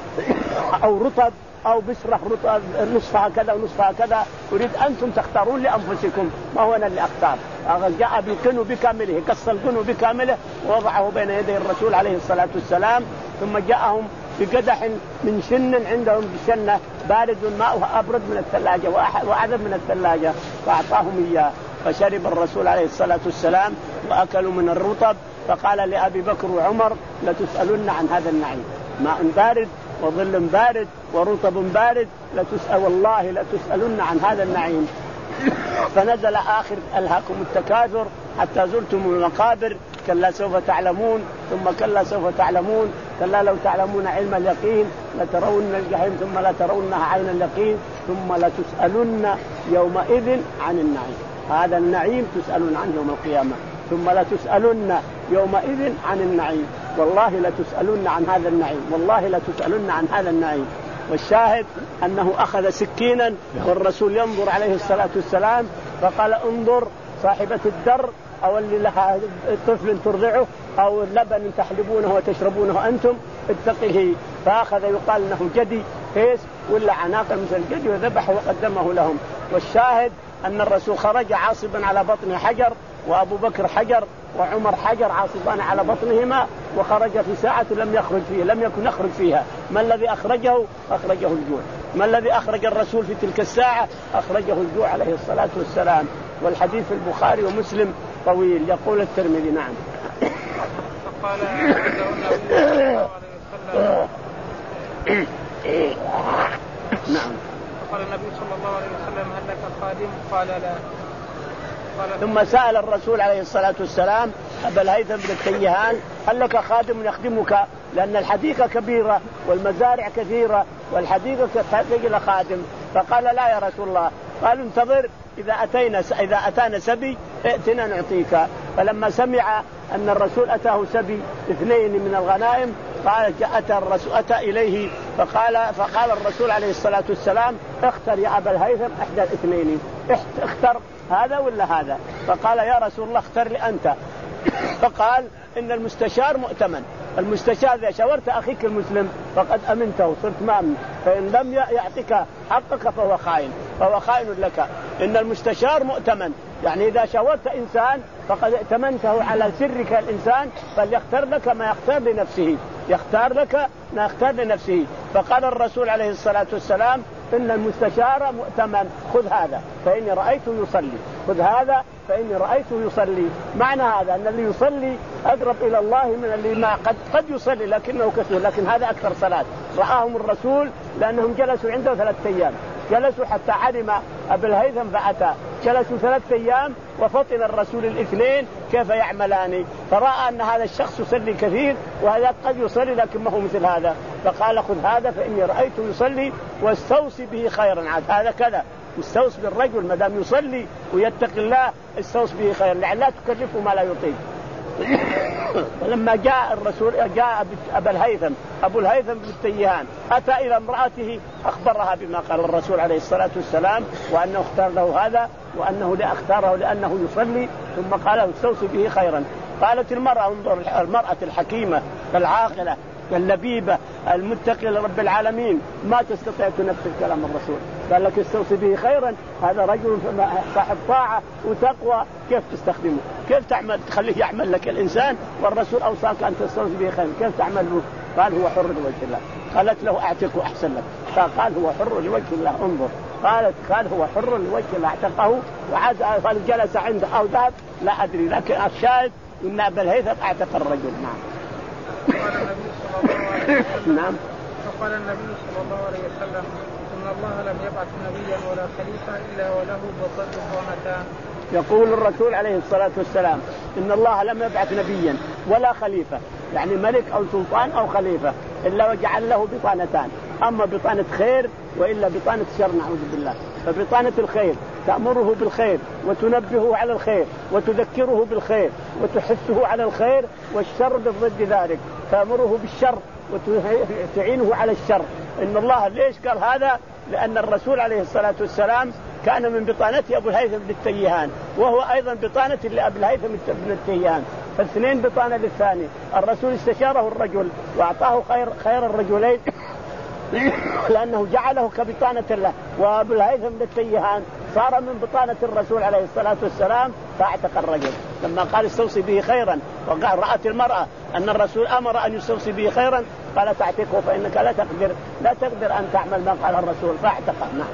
أو رطب أو بسرة رطب نصفها كذا ونصفها كذا، أريد أنتم تختارون لأنفسكم، ما هو أنا اللي أختار. جاء بالقنو بكامله، قص القنو بكامله ووضعه بين يدي الرسول عليه الصلاة والسلام، ثم جاءهم بقدح من شن عندهم بشنة بارد ماؤها أبرد من الثلاجة وأعذب من الثلاجة، فأعطاهم إياه فشرب الرسول عليه الصلاة والسلام وأكلوا من الرطب. فقال لأبي بكر وعمر لتسألن عن هذا النعيم، ماء بارد وظل بارد ورطب بارد، لتسأل والله لتسألن عن هذا النعيم. فنزل آخر ألهاكم التكاثر حتى زرتم المقابر، كلا سوف تعلمون ثم كلا سوف تعلمون، كلا لو تعلمون علم اليقين لترون الجحيم ثم لا ترونها عين اليقين ثم لتسألن يومئذ عن النعيم. هذا النعيم تسألون عنه يوم القيامة، ثم لتسألن يومئذ عن النعيم، والله لتسألن عن هذا النعيم، والله لتسألن عن هذا النعيم. والشاهد أنه أخذ سكينا والرسول ينظر عليه الصلاة والسلام فقال انظر صاحبة الدر أو اللي لها طفل ترضعه أو اللبن تحلبونه وتشربونه أنتم اتقه. فأخذ يقال أنه جدي هيس ولا عناقة مثل الجدي وذبحه وقدمه لهم. والشاهد أن الرسول خرج عاصبا على بطن حجر، وأبو بكر حجر وعمر حجر عاصبان على بطنهما، وخرج في ساعة لم يخرج فيها لم يكن يخرج فيها. ما الذي أخرجه؟ أخرجه الجوع. ما الذي أخرج الرسول في تلك الساعة؟ أخرجه الجوع عليه الصلاة والسلام. والحديث في البخاري ومسلم طويل. يقول الترمذي نعم. فقال نعم. فقال النبي صلى الله عليه وسلم هل لك خادم؟ قال لا. قال ثم سأل الرسول عليه الصلاة والسلام أبا الهيثم بن التيهان هل لك خادم يخدمك؟ لأن الحديقة كبيرة والمزارع كثيرة والحديقة تحتاج إلى خادم. فقال لا يا رسول الله. قال انتظر إذا أتينا إذا أتانا سبي ائتنا نعطيك. فلما سمع أن الرسول أتاه سبي اثنين من الغنائم قال أتى الرسول أتى إليه فقال فقال الرسول عليه الصلاة والسلام اختر يا أبا الهيثم إحدى الاثنين، اختر هذا ولا هذا. فقال يا رسول الله اختر لي أنت. فقال إن المستشار مؤتمن، المستشار إذا شاورت أخيك المسلم فقد أمنته صرت مأمن، فإن لم يعطيك حقك فهو خائن فهو خائن لك. إن المستشار مؤتمن، يعني إذا شاورت إنسان فقد ائتمنته على سرك الإنسان فليختار لك ما يختار لنفسه، يختار لك ما يختار لنفسه. فقال الرسول عليه الصلاة والسلام إن المستشار مؤتمن، خذ هذا فإني رأيته يصلي، خذ هذا فإني رأيته يصلي. معنى هذا أن اللي يصلي أقرب إلى الله من اللي ما قد قد يصلي لكنه كثير، لكن هذا أكثر صلاة. رآهم الرسول لأنهم جلسوا عنده ثلاثة أيام، جلسوا حتى علم أبا الهيثم فأتى، جلسوا ثلاثة أيام وفطن الرسول الاثنين كيف يعملان، فرأى أن هذا الشخص يصلي كثير وهذا قد يصلي لكن ما هو مثل هذا، فقال خذ هذا فإني رأيته يصلي واستوصي به خيرا. عاد هذا كذا استوصي بالرجل ما دام يصلي ويتقي الله استوصي به خيرا، لعل لا تكلفه ما لا يطيق. فلما جاء الرسول جاء أبا الهيثم أبو الهيثم بن التيهان أتى إلى امرأته أخبرها بما قال الرسول عليه الصلاة والسلام وأنه اختار له هذا وأنه لا اختاره لأنه يصلي، ثم قال له استوصي به خيرا. قالت المرأة انظر المرأة الحكيمة العاقلة اللبيبة المتقية لرب العالمين ما تستطيع تنفذ كلام الرسول، قال لك استوصي به خيرا، هذا رجل صاحب طاعة وتقوى، كيف تستخدمه؟ كيف تعمل تخليه يعمل لك الإنسان والرسول أوصاك أن تستوصي به خيرا، كيف تعمل له؟ قال هو حر لوجه الله. قالت له أعتقه أحسن لك، فقال هو حر لوجه الله. انظر قالت قال هو حر لوجه الله اعتقه وعاد قال جلس عنده أو ذهب لا أدري، لكن الشاهد إن أبا الهيثم اعتق الرجل. نعم. نعم. فقال النبي صلى الله عليه وسلم إن الله لم يبعث نبيا ولا خليفة إلا وله بطانتان. يقول الرسول عليه الصلاة والسلام إن الله لم يبعث نبيا ولا خليفة، يعني ملك أو سلطان أو خليفة، إلا وجعل له بطانتان، أما بطانة خير وإلا بطانة شر نعوذ بالله. فبطانة الخير تأمره بالخير وتنبهه على الخير وتذكره بالخير وتحثه على الخير، والشر بالضد ذلك تأمره بالشر وتعينه على الشر. إن الله ليش قال هذا؟ لأن الرسول عليه الصلاة والسلام كان من بطانة أبو الهيثم بن التيهان وهو أيضا بطانة لأبو الهيثم بن التيهان، فالاثنين بطانة للثاني. الرسول استشاره الرجل وأعطاه خير خير الرجلين لأنه جعله كبطانة له، وأبو الهيثم بن التيهان صار من بطانة الرسول عليه الصلاة والسلام فاعتق الرجل. لما قال استوصي به خيرا وقال رأت المرأة أن الرسول أمر أن يستوصي به خيرا قال تعتقه فإنك لا تقدر لا تقدر أن تعمل ما قال الرسول فاعتقه. نعم.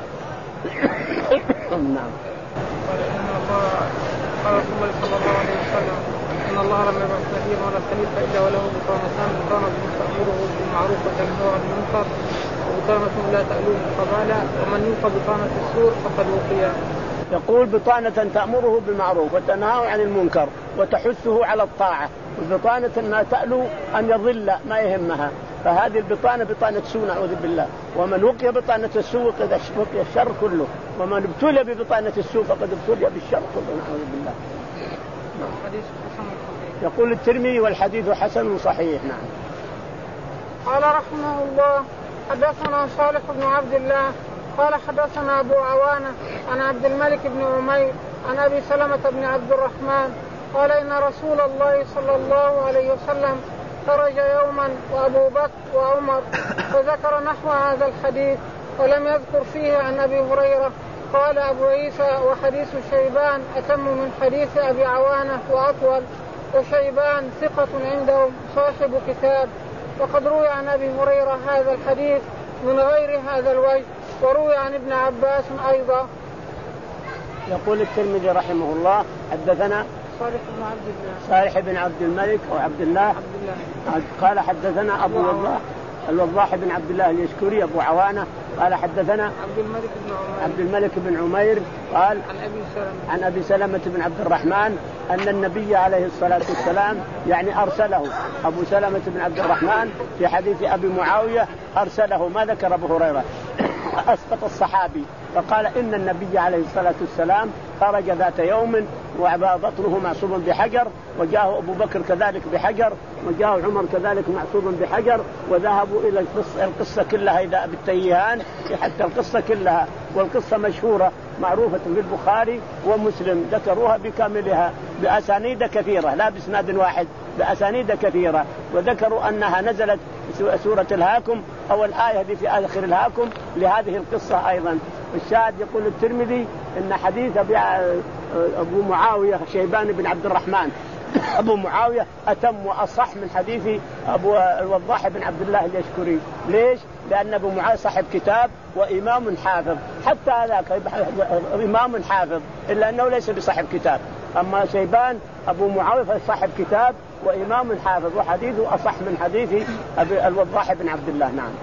نعم. قال إن الله قال رسول الله صلى الله عليه وسلم إن الله لم يبعث نبيا ولا خليفة إلا وله بطانتان، بطانة تأمره بالمعروف وتنهى عن المنكر وبطانة لا تألوه قبالا، ومن يوقى بطانة السوء فقد وقي. يقول بطانة تأمره بالمعروف وتنهى عن المنكر وتحثه على الطاعة، وبطانة ما تألو أن يضل ما يهمها، فهذه البطانة بطانة سوء نعوذ بالله. ومن وقي بطانة السوء قد وقي الشر كله، ومن ابتلي ببطانة السوء فقد ابتلي بالشر كله نعوذ بالله. يقول الترمذي والحديث حسن صحيح. نعم. قال رحمه الله حدثنا صالح بن عبد الله قال حدثنا أبو عوانة عن عبد الملك بن عمير عن أبي سلمة بن عبد الرحمن قال إن رسول الله صلى الله عليه وسلم خرج يوما وأبو بكر وعمر، فذكر نحو هذا الحديث ولم يذكر فيه عن أبي هريرة. قال أبو عيسى وحديث شيبان أتم من حديث أبي عوانة وأطول، وشيبان ثقة عندهم صاحب كتاب، وقد روي عن أبي هريرة هذا الحديث من غير هذا الوجه، وروي عن ابن عباس أيضا. يقول الترمذي رحمه الله حدثنا صالح بن عبد الله صالح بن عبد الملك أو عبد الله, عبد الله. قال حدثنا أبو الوضاح الوضاح بن عبد الله اليشكري أبو عوانة قال حدثنا عبد الملك بن عمير عبد الملك بن عمير قال عن أبي سلمة عن أبي سلمة بن عبد الرحمن أن النبي عليه الصلاة والسلام يعني أرسله. أبو سلمة بن عبد الرحمن في حديث أبي معاوية أرسله، ما ذكر أبو هريرة، أسقط الصحابي، فقال إن النبي عليه الصلاة والسلام خرج ذات يوم وبطنه معصوب بحجر، وجاءه أبو بكر كذلك بحجر، وجاءه عمر كذلك معصوب بحجر، وذهبوا إلى القصة, القصة كلها إذا بالتيهان حتى القصة كلها، والقصة مشهورة معروفة في البخاري ومسلم ذكروها بكاملها بأسانيد كثيرة لا بإسناد واحد، بأسانيد كثيرة، وذكروا أنها نزلت سورة الهاكم أو الآية هذه في آخر الهاكم لهذه القصة أيضا. الشاهد يقول الترمذي إن حديث أبو معاوية شيبان بن عبد الرحمن أبو معاوية أتم وأصح من حديث أبو الوضاح بن عبد الله اليشكري. ليش؟ لأن أبو معاوية صاحب كتاب وإمام حافظ، حتى هذاك إمام حافظ إلا أنه ليس بصاحب كتاب، أما شيبان أبو معاوية فصاحب كتاب وإمام حافظ، وحديثه أصح من حديث أبي الوضاح بن عبد الله. نعم.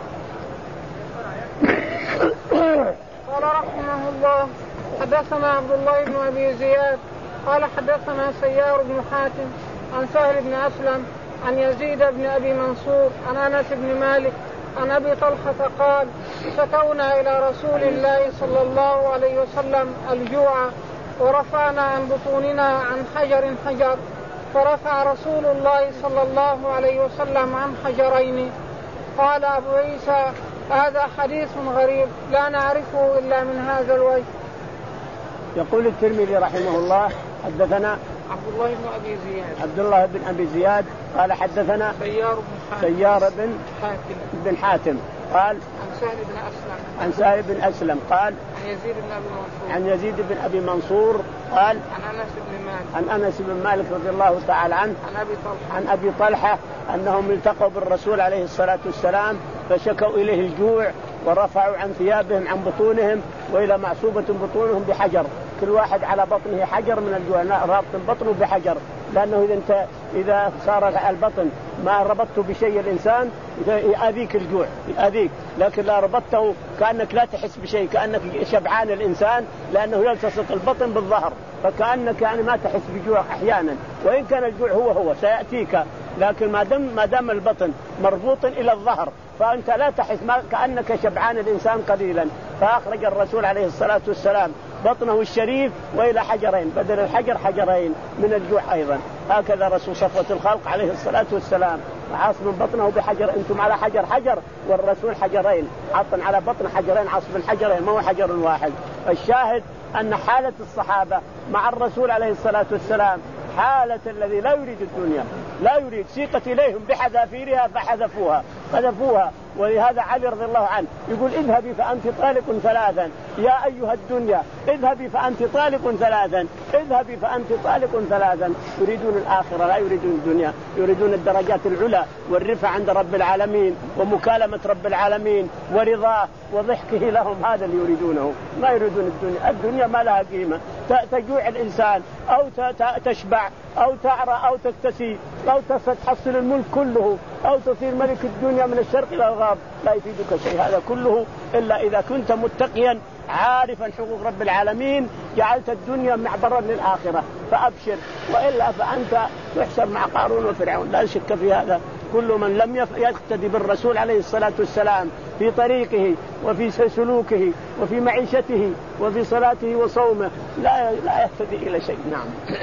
قال رحمه الله حدثنا عبد الله بن أبي زياد قال حدثنا سيار بن حاتم عن سهل بن أسلم عن يزيد بن أبي منصور عن أنس بن مالك عن أبي طلحة قال شكونا إلى رسول الله صلى الله عليه وسلم الجوع ورفعنا عن بطوننا عن حجر حجر فرفع رسول الله صلى الله عليه وسلم عن حجرين. قال أبو عيسى هذا حديث غريب لا نعرفه إلا من هذا الوجه. يقول الترمذي رحمه الله حدثنا عبد الله بن أبي زياد عبد الله بن أبي زياد قال حدثنا سيار بن حاتم سيار بن حاتم بن حاتم قال عن سهل بن أسلم عن سهل بن أسلم قال عن يزيد بن أبي منصور عن يزيد بن أبي منصور قال عن أنس بن مالك عن أنس بن مالك رضي الله تعالى عنه عن أبي طلحة عن أبي طلحة أنهم التقوا بالرسول عليه الصلاة والسلام فشكوا إليه الجوع ورفعوا عن ثيابهم عن بطونهم وإلى معصوبة بطونهم بحجر، كل واحد على بطنه حجر من الجوع، رابط بطنه بحجر، لأنه إذا أنت إذا صار البطن ما ربطته بشيء الإنسان يأذيك الجوع يأذيك، لكن لا ربطته كأنك لا تحس بشيء، كأنك شبعان الإنسان لأنه يلتصق البطن بالظهر، فكأنك يعني ما تحس بجوع أحيانا، وإن كان الجوع هو هو سيأتيك، لكن ما دام ما دام البطن مربوط إلى الظهر فأنت لا تحس ما كأنك شبعان الإنسان قليلا. فأخرج الرسول عليه الصلاة والسلام بطنه الشريف وإلى حجرين، بدل الحجر حجرين من الجوع أيضا. هكذا رسول صفوة الخلق عليه الصلاة والسلام عاصم بطنه بحجر، أنتم على حجر حجر والرسول حجرين، عطن على بطن حجرين عصب حجرين ما هو حجر واحد. الشاهد أن حالة الصحابة مع الرسول عليه الصلاة والسلام حالة الذي لا يريد الدنيا، لا يريد، سيقت إليهم بحذافيرها فحذفوها قذفوها. ولهذا علي رضي الله عنه يقول اذهبي فأنت طالق ثلاثا يا أيها الدنيا، اذهبي فأنت طالق ثلاثا، اذهبي فأنت طالق ثلاثا. يريدون الآخرة لا يريدون الدنيا، يريدون الدرجات العلى والرفع عند رب العالمين ومكالمة رب العالمين ورضاه وضحكه لهم، هذا اللي يريدونه، ما يريدون الدنيا. الدنيا ما لها قيمة، تجوع الإنسان أو تشبع أو تعرى أو تكتسي أو تحصل الملك كله أو تصير ملك الدنيا من الشرق إلى الغرب، لا يفيدك شيء هذا كله إلا إذا كنت متقيا عارفا حقوق رب العالمين، جعلت الدنيا معبرا للآخرة فأبشر، وإلا فأنت تحشر مع قارون وفرعون، لا شك في هذا. كل من لم يقتدي بالرسول عليه الصلاة والسلام في طريقه وفي سلوكه وفي معيشته وفي صلاته وصومه لا لا يهتدي إلى شيء. نعم.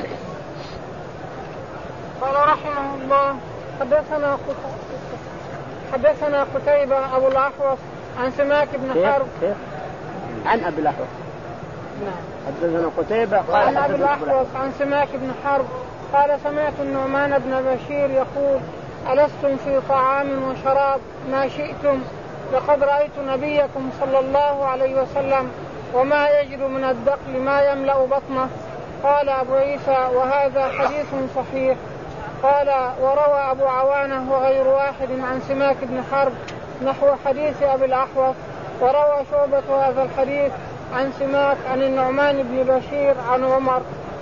قال رحمه الله حدثنا حدثنا قتيبة أبو الأحوص عن سماك بن حرب عن أبي الأحوص نعم حدثنا قتيبة قال عن أبي الأحوص عن سماك بن حرب قال سمعت النعمان بن بشير يقول ألستم في طعام وشراب ما شئتم، لقد رأيت نبيكم صلى الله عليه وسلم وما يجد من الدقل ما يملأ بطنه. قال أبو عيسى وهذا حديث صحيح. قال وروى أبو عوانة وغير واحد عن سماك بن حرب نحو حديث أبي الأحوص، وروى شعبة هذا الحديث عن سماك عن النعمان بن بشير عن عمر.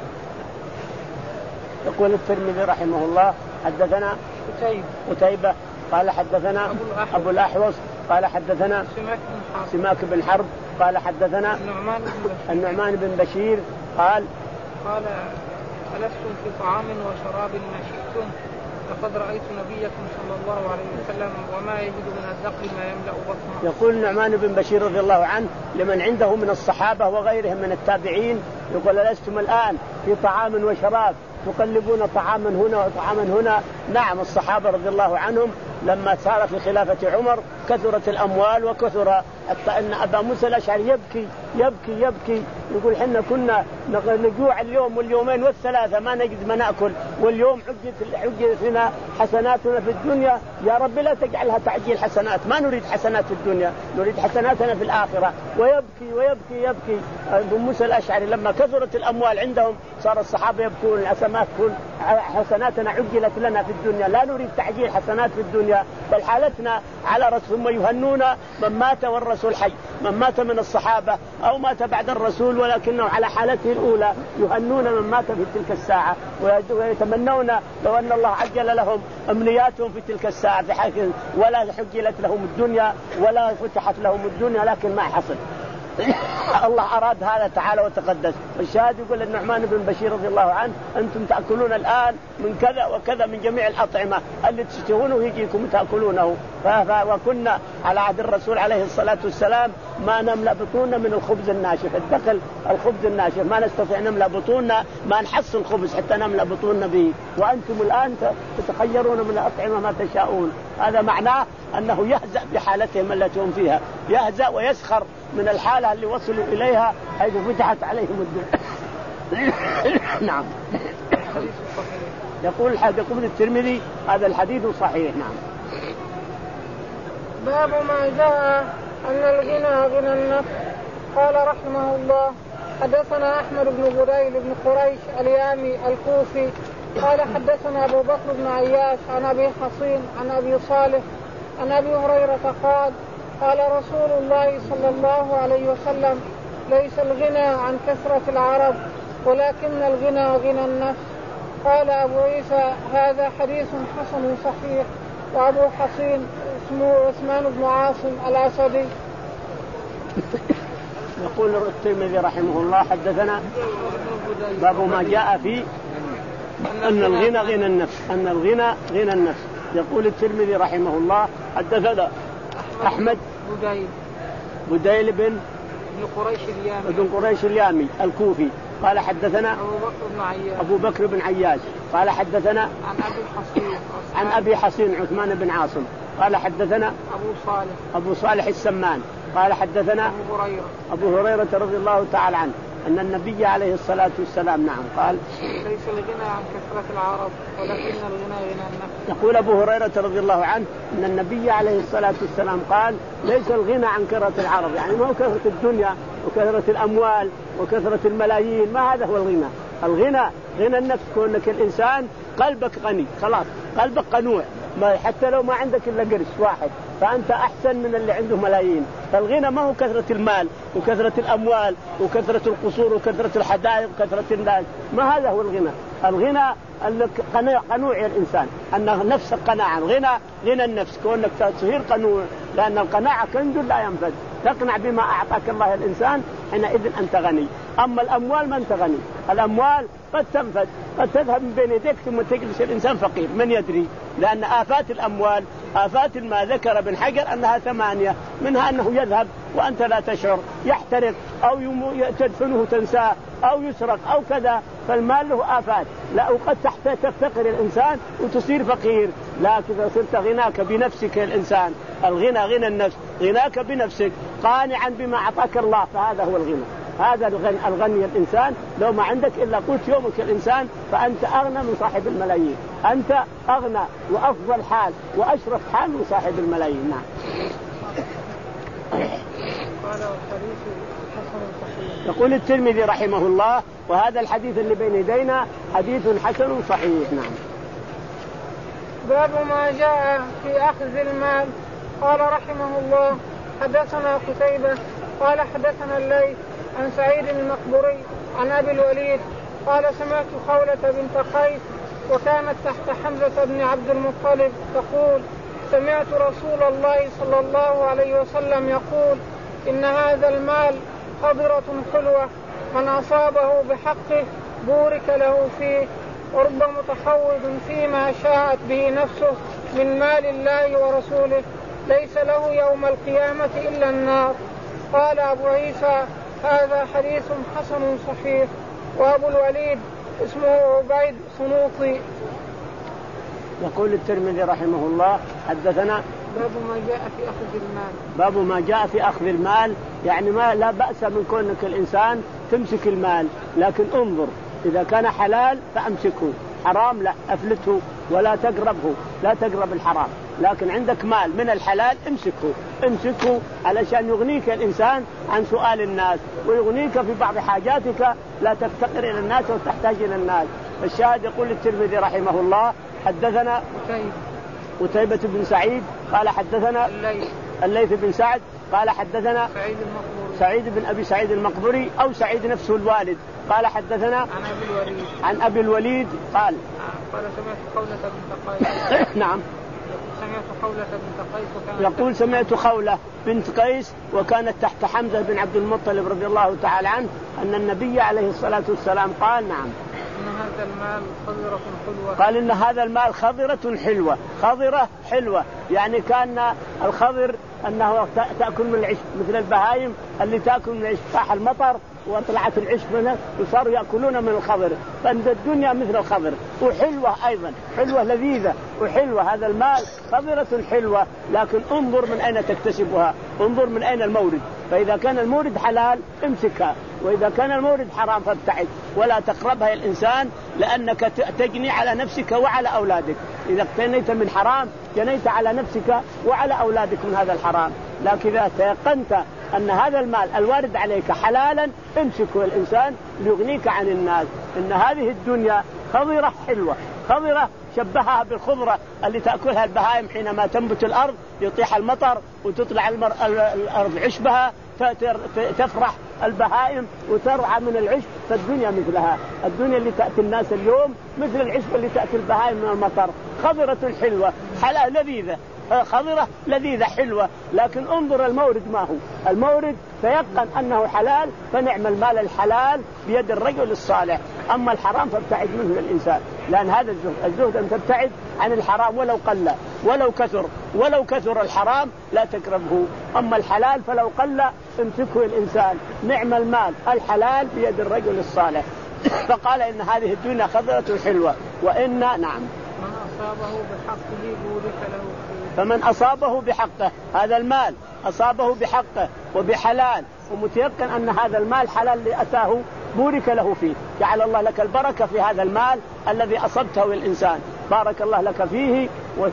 يقول الترمذي رحمه الله حدثنا قتيبة قال حدثنا أبو الأحوص قال حدثنا سماك بن حرب قال حدثنا النعمان بن بشير قال قال ألستم في طعام وشراب ما شئتم، لقد رأيت نبيكم صلى الله عليه وسلم وما يجد من الدقل ما يملأ بطنه. يقول النعمان بن بشير رضي الله عنه لمن عنده من الصحابة وغيرهم من التابعين يقول ألستم الآن في طعام وشراب تقلبون طعاما هنا وطعاما هنا. نعم الصحابة رضي الله عنهم لما صار في خلافة عمر كثرت الأموال وكثر حتى أن أبا موسى الأشعري يبكي يبكي يبكي يقول حنا كنا نجوع اليوم واليومين والثلاثة ما نجد ما نأكل، واليوم حجت حجت لنا حسناتنا في الدنيا، يا رب لا تجعلها تعجيل حسنات، ما نريد حسنات في الدنيا نريد حسناتنا في الآخرة. ويبكي ويبكي يبكي أبو موسى الأشعري لما كثرت الأموال عندهم صار الصحابة يبكون الحسنات كل حسناتنا عجلت لنا في الدنيا، لا نريد تعجيل حسنات في الدنيا بل حالتنا على رسول. ثم يهنون من مات والرسول حي، من مات من الصحابة أو مات بعد الرسول ولكنه على حالته الأولى، يهنون من مات في تلك الساعة ويتمنون لو أن الله عجل لهم أمنياتهم في تلك الساعة بحيث ولا حجلت لهم الدنيا ولا فتحت لهم الدنيا، لكن ما حصل الله أراد هذا تعالى وتقدس. الشاهد يقول النعمان بن بشير رضي الله عنه أنتم تأكلون الآن من كذا وكذا من جميع الأطعمة اللي تشتهونه يجيكم تأكلونه. وكنا على عهد الرسول عليه الصلاة والسلام ما نملأ بطوننا من الخبز الناشف، الدخل الخبز الناشف ما نستطيع نملأ بطوننا، ما نحصل الخبز حتى نملأ بطوننا به، وأنتم الآن تتخيرون من الأطعمة ما تشاءون. هذا معناه أنه يهزأ بحالتهم التي هم فيها، يهزأ ويسخر من الحالة اللي وصلوا إليها حيث فتحت عليهم الدنيا. نعم. يقول يقول الترمذي هذا الحديث صحيح. نعم. باب ما جاء أن الغنى غنى النفس. قال رحمه الله حدثنا أحمد بن بديل بن قريش اليامي الكوفي قال حدثنا أبو بكر بن عياش عن أبي حصين عن أبي صالح عن أبي هريرة قال قال رسول الله صلى الله عليه وسلم ليس الغنى عن كثرة العرب ولكن الغنى غنى النفس. قال أبو عيسى هذا حديث حسن صحيح. وأبو حصين اسمه عثمان بن عاصم الأسدي. يقول الترمذي رحمه الله حدثنا باب ما جاء في أن الغنى غنى النفس، أن الغنى غنى النفس. يقول الترمذي رحمه الله حدثنا أحمد بديل بديل بن قريش اليامي بن قريش اليامي الكوفي قال حدثنا أبو بكر بن عياش أبو بكر بن عياش قال حدثنا عن أبي حصين عن أبي حصين عثمان بن عاصم قال حدثنا أبو صالح أبو صالح السمان قال حدثنا أبو هريرة أبو هريرة رضي الله تعالى عنه أن النبي عليه الصلاة والسلام نعم قال ليس الغنى عن كثرة العرب ولكن الغنى غنى النفس. يقول أبو هريرة رضي الله عنه أن النبي عليه الصلاة والسلام قال ليس الغنى عن كثرة العرب، يعني ما هو كثرة الدنيا وكثرة الأموال وكثرة الملايين، ما هذا هو الغنى. الغنى غنى النفس، كونك الإنسان قلبك غني خلاص، قلبك قنوع، ما حتى لو ما عندك إلا قرش واحد فأنت أحسن من اللي عنده ملايين. فالغنى ما هو كثرة المال وكثرة الأموال وكثرة القصور وكثرة الحدائق وكثرة الناس، ما هذا هو الغنى. الغنى قنوع الإنسان، أن نفسك قناعة. الغنى غنى النفس، كونك تصير قنوع، لأن القناعة كنز لا ينفد، تقنع بما أعطاك الله الإنسان حينئذ أنت غني. أما الأموال ما أنت غني، الأموال قد تنفد، قد تذهب من بين يديك ثم تجلس الإنسان فقير، من يدري؟ لأن آفات الأموال آفات ما ذكر ابن حجر أنها ثمانية، منها أنه يذهب وأنت لا تشعر، يحترق أو تدفنه تنساه أو يسرق أو كذا، فالمال له آفات. لا، وقد تفتقر الإنسان وتصير فقير. لكن إذا صرت غناك بنفسك الإنسان، الغنى غنى النفس، غناك بنفسك قانعا بما أعطاك الله، فهذا هو الغنى. هذا الغنى, الغني الإنسان. لو ما عندك إلا قوت يومك الإنسان فأنت أغنى من صاحب الملايين، أنت أغنى وأفضل حال وأشرف حال من صاحب الملايين. نعم. يقول الترمذي رحمه الله وهذا الحديث اللي بين يدينا حديث حسن صحيح. نعم. باب ما جاء في أخذ المال. قال رحمه الله حدثنا قتيبة قال حدثنا الليث عن سعيد المقبري عن أبي الوليد قال سمعت خولة بنت قيس وكانت تحت حمزة بن عبد المطلب تقول سمعت رسول الله صلى الله عليه وسلم يقول إن هذا المال خضرة حلوة من أصابه بحقه بورك له فيه ورب متحوض فيما شاءت به نفسه من مال الله ورسوله ليس له يوم القيامة إلا النار. قال أبو عيسى هذا حديث حسن صحيح. وأبو الوليد اسمه عبيد صنوطي. يقول الترمذي رحمه الله حدثنا باب ما جاء في أخذ المال. باب ما جاء في أخذ المال، يعني ما لا بأس من كونك الإنسان تمسك المال، لكن انظر إذا كان حلال فأمسكه، حرام لا أفلته ولا تقربه، لا تقرب الحرام. لكن عندك مال من الحلال امسكه، امسكه علشان يغنيك الإنسان عن سؤال الناس ويغنيك في بعض حاجاتك، لا تفتقر إلى الناس وتحتاج إلى الناس. الشاهد يقول الترمذي رحمه الله حدثنا قتيبة بن سعيد قال حدثنا الليث, الليث بن سعد قال حدثنا سعيد المقبري سعيد بن أبي سعيد المقبري أو سعيد نفسه الوالد قال حدثنا عن أبي الوليد عن أبي الوليد قال قال سمعت خولة بنت قيس نعم سمعت خولة بنت قيس وكانت يقول سمعت خولة بنت قيس وكانت تحت حمزة بن عبد المطلب رضي الله تعالى عنه أن النبي عليه الصلاة والسلام قال نعم إن هذا المال خضرة حلوة. قال إن هذا المال خضرة حلوة. خضرة حلوة يعني كان الخضر أنه تأكل من العشب مثل البهايم اللي تأكل من العشب، صاح المطر وطلعت العشب منها وصاروا يأكلون من الخضر، فإن الدنيا مثل الخضر وحلوة أيضا، حلوة لذيذة وحلوة. هذا المال خضرة حلوة، لكن انظر من أين تكتسبها، انظر من أين المورد. فإذا كان المورد حلال امسكها، وإذا كان المورد حرام فابتعد ولا تقربها يا الإنسان، لأنك تجني على نفسك وعلى أولادك. إذا اقتنيت من حرام جنيت على نفسك وعلى أولادك من هذا الحرام. لكن إذا تيقنت أن هذا المال الوارد عليك حلالا امسكه الإنسان ليغنيك عن الناس. إن هذه الدنيا خضرة حلوة. خضرة شبهها بالخضرة اللي تأكلها البهائم حينما تنبت الأرض، يطيح المطر وتطلع المر... الأرض عشبها، تفرح البهائم وترعى من العشب. فالدنيا مثلها، الدنيا اللي تأتي الناس اليوم مثل العشب اللي تأتي البهائم من المطر، خضرة حلوة حلا لذيذة، خضرة لذيذة حلوة. لكن انظر المورد ما هو المورد، تيقن أنه حلال فنعم المال الحلال بيد الرجل الصالح. أما الحرام فابتعد منه الإنسان، لأن هذا الزهد. الزهد أن تبتعد عن الحرام ولو قل ولو كثر ولو كثر الحرام لا تقربه. أما الحلال فلو قل امسكه الإنسان. نعم المال الحلال بيد الرجل الصالح. فقال إن هذه الدنيا خضرة حلوة وإن نعم من أصابه بحقه بورك له فيه. فمن أصابه بحقه، هذا المال أصابه بحقه وبحلال ومتيقن أن هذا المال حلال اللي أتاه بورك له فيه. جعل الله لك البركة في هذا المال الذي أصبته الإنسان، بارك الله لك فيه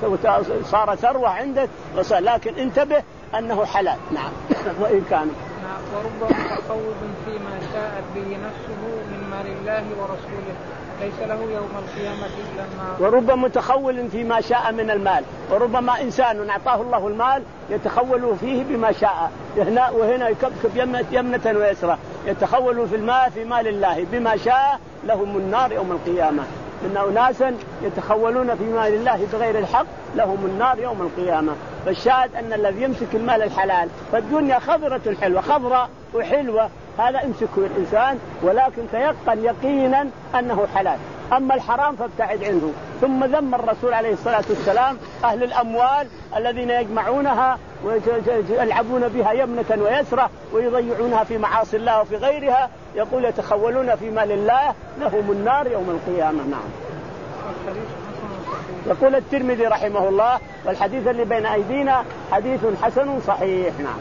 وصار ثروة عندك. لكن انتبه أنه حلال. نعم وإن كان ورب متقوض فيما شاءت به نفسه من مال الله ورسوله ليس له يوم القيامة إلا النار. ورب متخول فيما شاء من المال، وربما إنسان أعطاه الله المال يتخول فيه بما شاء، هنا وهنا يكبكب يمنة ويسرى، يتخول في المال في مال الله بما شاء لهم النار يوم القيامة. إن أناسا يتخولون في مال الله بغير الحق لهم النار يوم القيامة. فالشاهد أن الذي يمسك المال الحلال، فالدنيا خضرة حلوة، خضرة وحلوة، هذا امسكه الإنسان، ولكن تيقن يقينا أنه حلال. أما الحرام فابتعد عنه. ثم ذم الرسول عليه الصلاة والسلام أهل الأموال الذين يجمعونها ويلعبون بها يمنة ويسرة ويضيعونها في معاصي الله وفي غيرها، يقول يتخولون في مال الله لهم النار يوم القيامة. نعم. يقول الترمذي رحمه الله والحديث اللي بين أيدينا حديث حسن صحيح. نعم.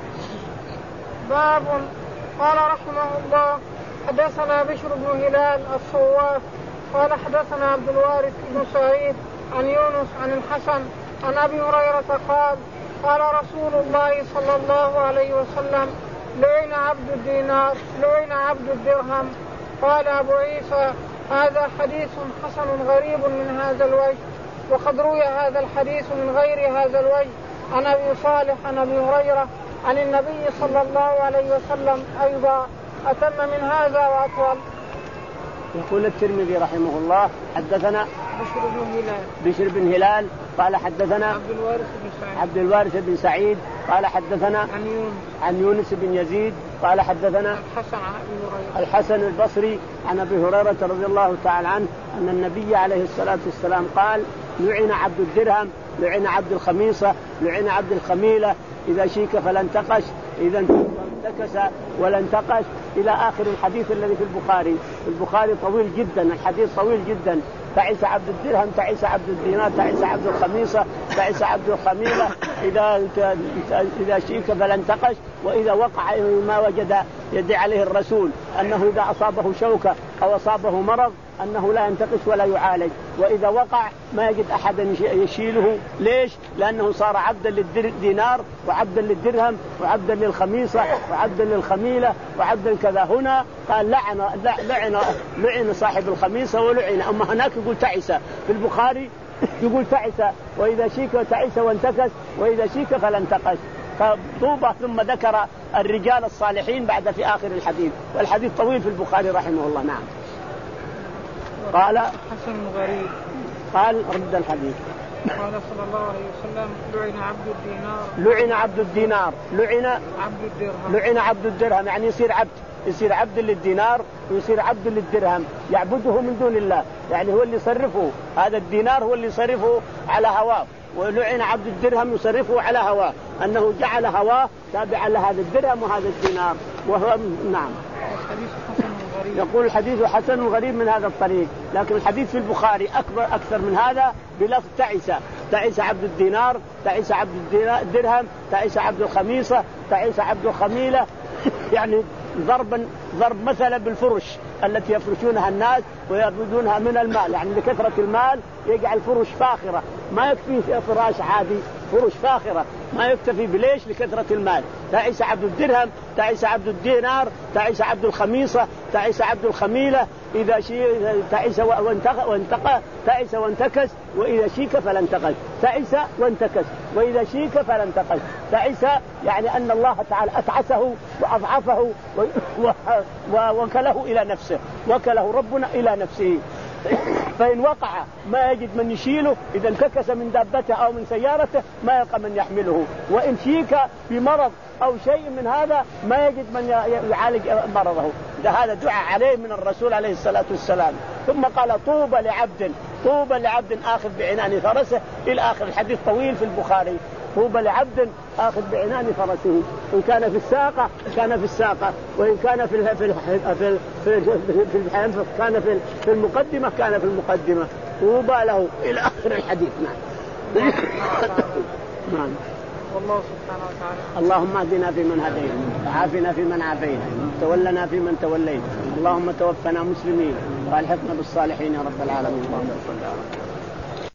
باب. قال رحمه الله حدثنا بشر بن هلال الصواف قال حدثنا عبد الوارث بن سعيد عن يونس عن الحسن عن أبي هريرة قال قال رسول الله صلى الله عليه وسلم لعن عبد الدينار لعن عبد الدرهم. قال أبو عيسى هذا حديث حسن غريب من هذا الوجه، وقد روي هذا الحديث من غير هذا الوجه عن أبي صالح عن أبي هريرة عن النبي صلى الله عليه وسلم أيضا أتم من هذا وأطول. يقول الترمذي رحمه الله حدثنا بشر بن هلال بشر بن هلال قال حدثنا عبد الوارث بن سعيد عبد الوارث بن سعيد قال حدثنا عن يونس عن يونس بن يزيد قال حدثنا الحسن عن أبي هريرة الحسن البصري عن أبي هريرة رضي الله تعالى عنه أن النبي عليه الصلاة والسلام قال لعن عبد الدرهم لعن عبد الخميصة لعن عبد الخميلة إذا شيك فلا انتقش إذا انتكس ولا انتقش إلى آخر الحديث الذي في البخاري. البخاري طويل جدا، الحديث طويل جدا. تعس عبد الدرهم تعس عبد الدينار تعس عبد الخميصة تعس عبد الخميلة إذا إذا شيك فلا انتقش، وإذا وقع ما وجد يدعي عليه الرسول أنه إذا أصابه شوكة أو أصابه مرض أنه لا ينتقش ولا يعالج، وإذا وقع ما يجد أحدا يشيله. ليش؟ لأنه صار عبدا للدينار وعبدا للدرهم وعبدا للخميصة وعبدا للخميلة وعبدا كذا. هنا قال لعن لعن لعن صاحب الخميصة ولعن. أما هناك يقول تعس، في البخاري يقول تعس وإذا شيك تعس وانتكس وإذا شيك فلا انتقش. فطوبة ثم ذكر الرجال الصالحين بعد في آخر الحديث، والحديث طويل في البخاري رحمه الله. نعم. قال حسن غريب. قال رد الحديث قال صلى الله عليه وسلم لعن عبد الدينار لعن عبد الدينار لعن عبد الدرهم لعن عبد الدرهم يعني يصير عبد يصير عبد للدينار ويصير عبد للدرهم يعبده من دون الله، يعني هو اللي يصرفه، هذا الدينار هو اللي يصرفه على هواه، ولعن عبد الدرهم يصرفه على هواه، أنه جعل هواه تابعا لهذا الدرهم وهذا الدينار وهو نعم. يقول الحديث حسن غريب من هذا الطريق، لكن الحديث في البخاري أكبر أكثر من هذا بلفظ تعس، تعس عبد الدينار، تعس عبد الدرهم، تعس عبد الخميصة، تعس عبد الخميلة يعني ضربا ضرب مثلا بالفرش التي يفرشونها الناس ويأخذونها من المال، يعني لكثرة المال يجعل فرش فاخرة، ما يكفي فراش عادي، فرش فاخرة ما يكتفي بليش لكثرة المال. تعيس عبد الدرهم، تعيس عبد الدينار، تعيس عبد الخميصة، تعيس عبد الخميلة، إذا شيء تعيس وانتقى وانتقى تعيس وانتكس، وإذا شيك فلا انتقل، تعيس وانتكس، وإذا شيك فلا انتقل. تعيس يعني أن الله تعالى أتعسه وأضعفه ووكله إلى نفسه، وكله ربنا إلى نفسه، فإن وقع ما يجد من يشيله، إذا انتكس من دابته أو من سيارته ما يلقى من يحمله، وإن شيك بمرض أو شيء من هذا ما يجد من يعالج مرضه. ده هذا دعاء عليه من الرسول عليه الصلاة والسلام. ثم قال طوبى لعبد طوبى لعبد آخذ بعنان فرسه إلى آخر الحديث طويل في البخاري. طوبى لعبد آخذ بعنان فرسه، إن كان في الساقة كان في الساقة، وإن كان في في في في في في كان في في المقدمة كان في المقدمة. طوبى له إلى آخر الحديث. نعم. نعم. والله سبحانه وتعالى. اللهم اهدنا فيمن هديت، وعافنا فيمن عافيت، تولنا فيمن توليت، اللهم توفنا مسلمين والحقنا بالصالحين يا رب العالمين. اللهم صل على